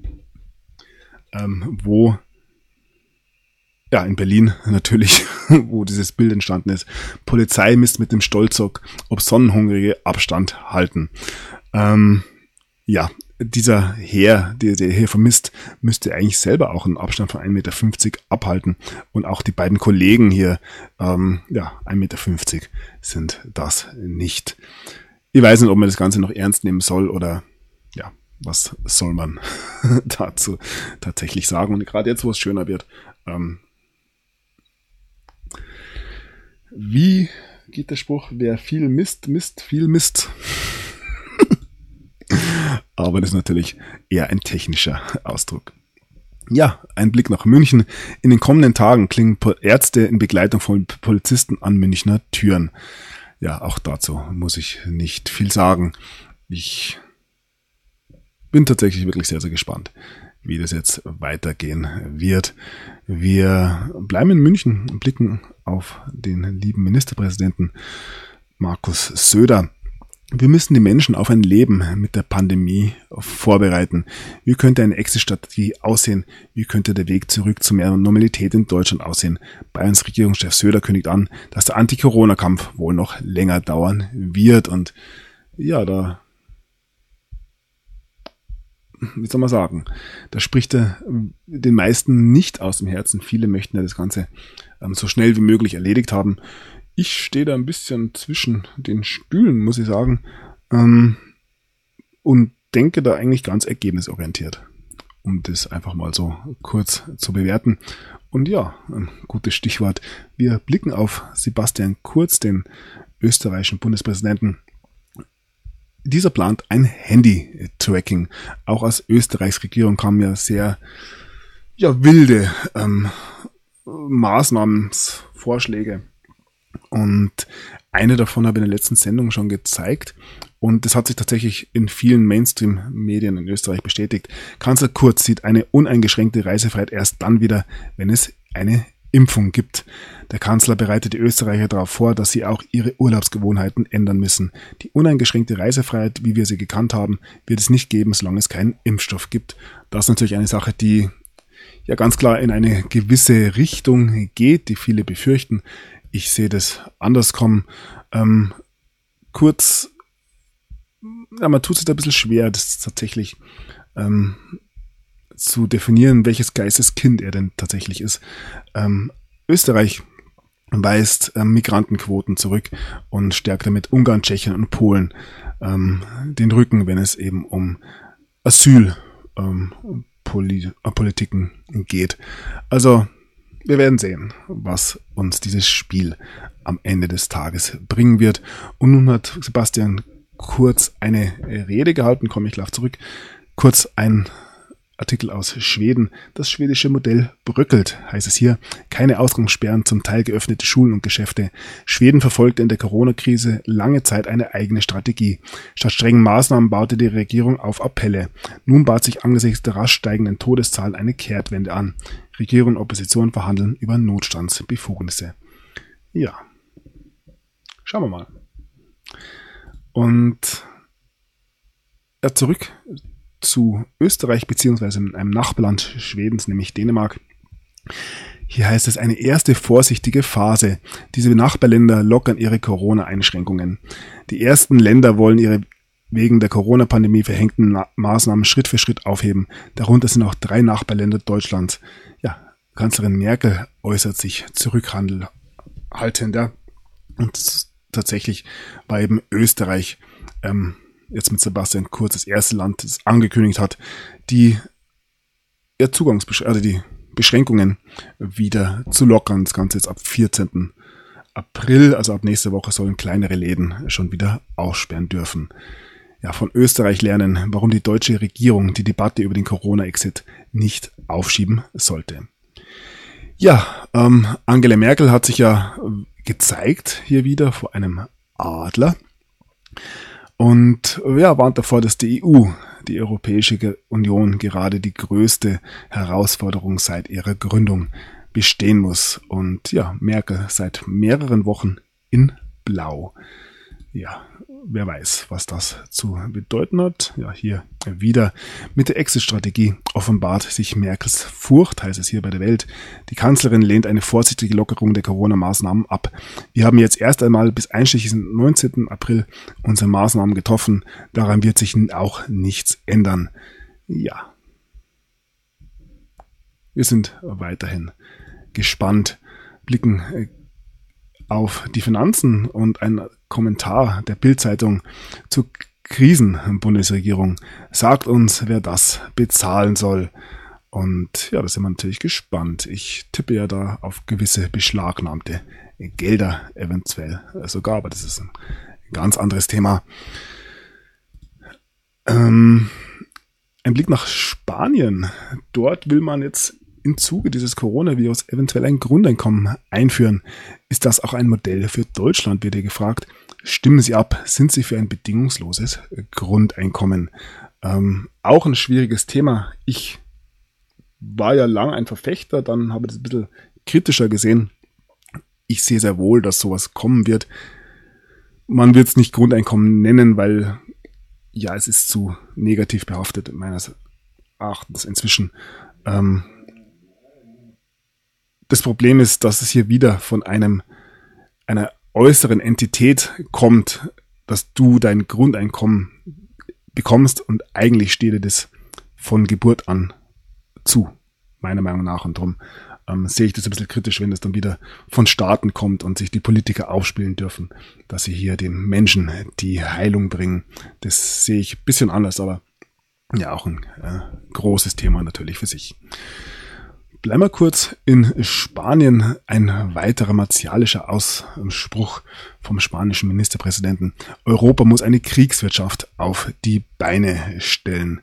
wo, ja, in Berlin natürlich, wo dieses Bild entstanden ist. Polizei misst mit dem Stolzock, ob Sonnenhungrige Abstand halten. Ja, dieser Herr, der hier vermisst, müsste eigentlich selber auch einen Abstand von 1,50 Meter abhalten. Und auch die beiden Kollegen hier, 1,50 Meter sind das nicht. Ich weiß nicht, ob man das Ganze noch ernst nehmen soll oder, ja, was soll man dazu tatsächlich sagen. Und gerade jetzt, wo es schöner wird, wie geht der Spruch? Wer viel misst, misst viel Mist. Aber das ist natürlich eher ein technischer Ausdruck. Ja, ein Blick nach München. In den kommenden Tagen klingen Ärzte in Begleitung von Polizisten an Münchner Türen. Ja, auch dazu muss ich nicht viel sagen. Ich bin tatsächlich wirklich sehr, sehr gespannt, wie das jetzt weitergehen wird. Wir bleiben in München und blicken auf den lieben Ministerpräsidenten Markus Söder. Wir müssen die Menschen auf ein Leben mit der Pandemie vorbereiten. Wie könnte eine Exit-Strategie aussehen? Wie könnte der Weg zurück zu mehr Normalität in Deutschland aussehen? Bayerns Regierungschef Söder kündigt an, dass der Anti-Corona-Kampf wohl noch länger dauern wird. Und ja, da, wie soll man sagen, da spricht er den meisten nicht aus dem Herzen. Viele möchten ja das Ganze so schnell wie möglich erledigt haben. Ich stehe da ein bisschen zwischen den Stühlen, muss ich sagen, und denke da eigentlich ganz ergebnisorientiert, um das einfach mal so kurz zu bewerten. Und ja, ein gutes Stichwort. Wir blicken auf Sebastian Kurz, den österreichischen Bundespräsidenten. Dieser plant ein Handy-Tracking. Auch aus Österreichs Regierung kamen ja sehr wilde Maßnahmenvorschläge. Und eine davon habe ich in der letzten Sendung schon gezeigt. Und das hat sich tatsächlich in vielen Mainstream-Medien in Österreich bestätigt. Kanzler Kurz sieht eine uneingeschränkte Reisefreiheit erst dann wieder, wenn es eine Impfung gibt. Der Kanzler bereitet die Österreicher darauf vor, dass sie auch ihre Urlaubsgewohnheiten ändern müssen. Die uneingeschränkte Reisefreiheit, wie wir sie gekannt haben, wird es nicht geben, solange es keinen Impfstoff gibt. Das ist natürlich eine Sache, die ja ganz klar in eine gewisse Richtung geht, die viele befürchten. Ich sehe das anders kommen. Kurz, ja, man tut sich da ein bisschen schwer, das tatsächlich zu definieren, welches Geisteskind er denn tatsächlich ist. Österreich weist Migrantenquoten zurück und stärkt damit Ungarn, Tschechien und Polen den Rücken, wenn es eben um Asylpolitiken geht. Also wir werden sehen, was uns dieses Spiel am Ende des Tages bringen wird. Und nun hat Sebastian Kurz eine Rede gehalten, komme ich gleich zurück. Kurz ein Artikel aus Schweden. Das schwedische Modell bröckelt, heißt es hier. Keine Ausgangssperren, zum Teil geöffnete Schulen und Geschäfte. Schweden verfolgte in der Corona-Krise lange Zeit eine eigene Strategie. Statt strengen Maßnahmen baute die Regierung auf Appelle. Nun bat sich angesichts der rasch steigenden Todeszahlen eine Kehrtwende an. Regierung und Opposition verhandeln über Notstandsbefugnisse. Ja, schauen wir mal. Und zurück zu Österreich beziehungsweise einem Nachbarland Schwedens, nämlich Dänemark. Hier heißt es eine erste vorsichtige Phase. Diese Nachbarländer lockern ihre Corona-Einschränkungen. Die ersten Länder wollen ihre wegen der Corona-Pandemie verhängten Maßnahmen Schritt für Schritt aufheben. Darunter sind auch 3 Nachbarländer Deutschlands. Ja, Kanzlerin Merkel äußert sich zurückhaltender. Und tatsächlich war eben Österreich jetzt mit Sebastian Kurz das erste Land, das angekündigt hat, die Beschränkungen wieder zu lockern. Das Ganze jetzt ab 14. April, also ab nächste Woche, sollen kleinere Läden schon wieder aussperren dürfen. Ja, von Österreich lernen, warum die deutsche Regierung die Debatte über den Corona-Exit nicht aufschieben sollte. Ja, Angela Merkel hat sich ja gezeigt hier wieder vor einem Adler und warnt davor, dass die EU, die Europäische Union, gerade die größte Herausforderung seit ihrer Gründung bestehen muss. Und ja, Merkel seit mehreren Wochen in Blau. Ja, wer weiß, was das zu bedeuten hat. Ja, hier wieder mit der Exit-Strategie offenbart sich Merkels Furcht, heißt es hier bei der Welt. Die Kanzlerin lehnt eine vorsichtige Lockerung der Corona-Maßnahmen ab. Wir haben jetzt erst einmal bis einschließlich 19. April unsere Maßnahmen getroffen. Daran wird sich auch nichts ändern. Ja. Wir sind weiterhin gespannt, blicken auf die Finanzen und ein Kommentar der Bild-Zeitung zur Krisen-Bundesregierung sagt uns, wer das bezahlen soll. Und ja, da sind wir natürlich gespannt. Ich tippe ja da auf gewisse beschlagnahmte Gelder eventuell sogar, aber das ist ein ganz anderes Thema. Ein Blick nach Spanien. Dort will man jetzt im Zuge dieses Coronavirus eventuell ein Grundeinkommen einführen. Ist das auch ein Modell für Deutschland, wird hier gefragt. Stimmen Sie ab, sind Sie für ein bedingungsloses Grundeinkommen? Auch ein schwieriges Thema. Ich war ja lang ein Verfechter, dann habe ich das ein bisschen kritischer gesehen. Ich sehe sehr wohl, dass sowas kommen wird. Man wird es nicht Grundeinkommen nennen, weil ja, es ist zu negativ behaftet, meines Erachtens inzwischen. Das Problem ist, dass es hier wieder von einer äußeren Entität kommt, dass du dein Grundeinkommen bekommst und eigentlich steht dir das von Geburt an zu, meiner Meinung nach. Und darum sehe ich das ein bisschen kritisch, wenn das dann wieder von Staaten kommt und sich die Politiker aufspielen dürfen, dass sie hier den Menschen die Heilung bringen. Das sehe ich ein bisschen anders, aber ja, auch ein großes Thema natürlich für sich. Bleiben wir kurz in Spanien. Ein weiterer martialischer Ausspruch vom spanischen Ministerpräsidenten. Europa muss eine Kriegswirtschaft auf die Beine stellen.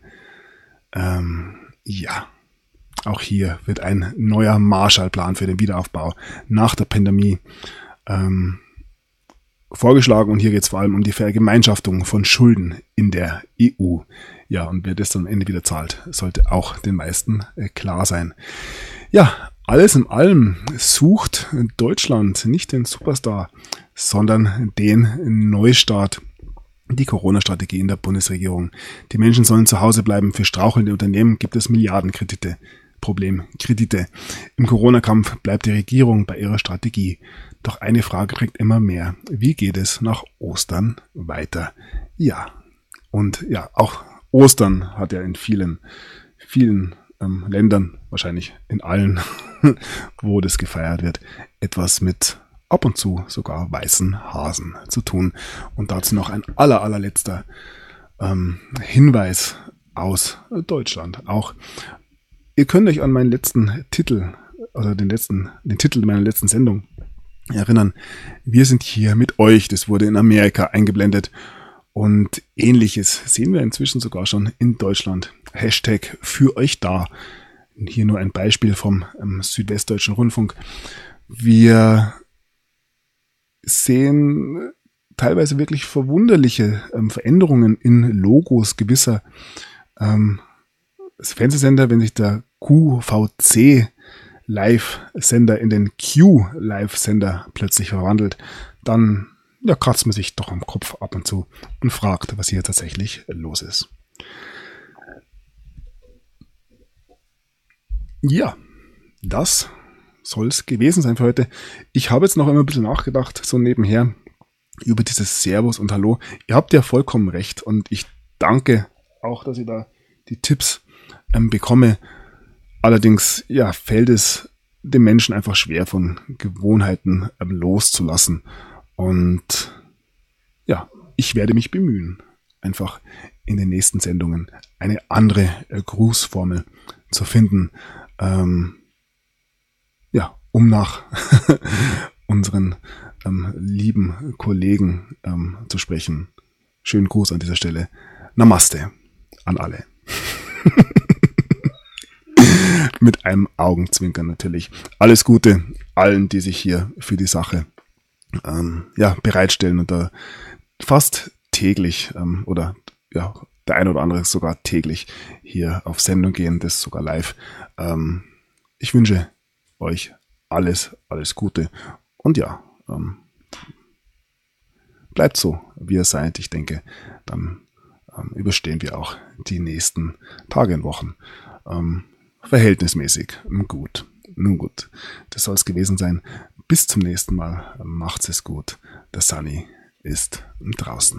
Auch hier wird ein neuer Marshallplan für den Wiederaufbau nach der Pandemie vorgeschlagen. Und hier geht es vor allem um die Vergemeinschaftung von Schulden in der EU. Ja, und wer das dann am Ende wieder zahlt, sollte auch den meisten klar sein. Ja, alles in allem sucht Deutschland nicht den Superstar, sondern den Neustart, die Corona-Strategie in der Bundesregierung. Die Menschen sollen zu Hause bleiben. Für strauchelnde Unternehmen gibt es Milliardenkredite. Problemkredite. Im Corona-Kampf bleibt die Regierung bei ihrer Strategie. Doch eine Frage kriegt immer mehr. Wie geht es nach Ostern weiter? Ja, und ja, auch Ostern hat ja in vielen Ländern, wahrscheinlich in allen, wo das gefeiert wird, etwas mit ab und zu sogar weißen Hasen zu tun. Und dazu noch ein allerletzter Hinweis aus Deutschland. Auch ihr könnt euch an meinen letzten Titel, oder den Titel meiner letzten Sendung erinnern. Wir sind hier mit euch. Das wurde in Amerika eingeblendet. Und Ähnliches sehen wir inzwischen sogar schon in Deutschland. Hashtag für euch da. Hier nur ein Beispiel vom Südwestdeutschen Rundfunk. Wir sehen teilweise wirklich verwunderliche Veränderungen in Logos gewisser Fernsehsender, wenn sich der QVC Live-Sender in den Q-Live-Sender plötzlich verwandelt, dann kratzt man sich doch am Kopf ab und zu und fragt, was hier tatsächlich los ist. Ja, das soll es gewesen sein für heute. Ich habe jetzt noch einmal ein bisschen nachgedacht, so nebenher, über dieses Servus und Hallo. Ihr habt ja vollkommen recht und ich danke auch, dass ich da die Tipps bekomme. Allerdings ja, fällt es dem Menschen einfach schwer, von Gewohnheiten loszulassen. Und ja, ich werde mich bemühen, einfach in den nächsten Sendungen eine andere Grußformel zu finden. Ja, um nach unseren lieben Kollegen zu sprechen. Schönen Gruß an dieser Stelle. Namaste an alle. Mit einem Augenzwinkern natürlich. Alles Gute allen, die sich hier für die Sache bereitstellen und da fast täglich oder ja, der eine oder andere sogar täglich hier auf Sendung gehen, das sogar live. Ich wünsche euch alles Gute und ja, bleibt so, wie ihr seid. Ich denke, dann überstehen wir auch die nächsten Tage und Wochen verhältnismäßig gut. Nun gut, das soll es gewesen sein. Bis zum nächsten Mal. Macht's es gut. Der Sunny ist draußen.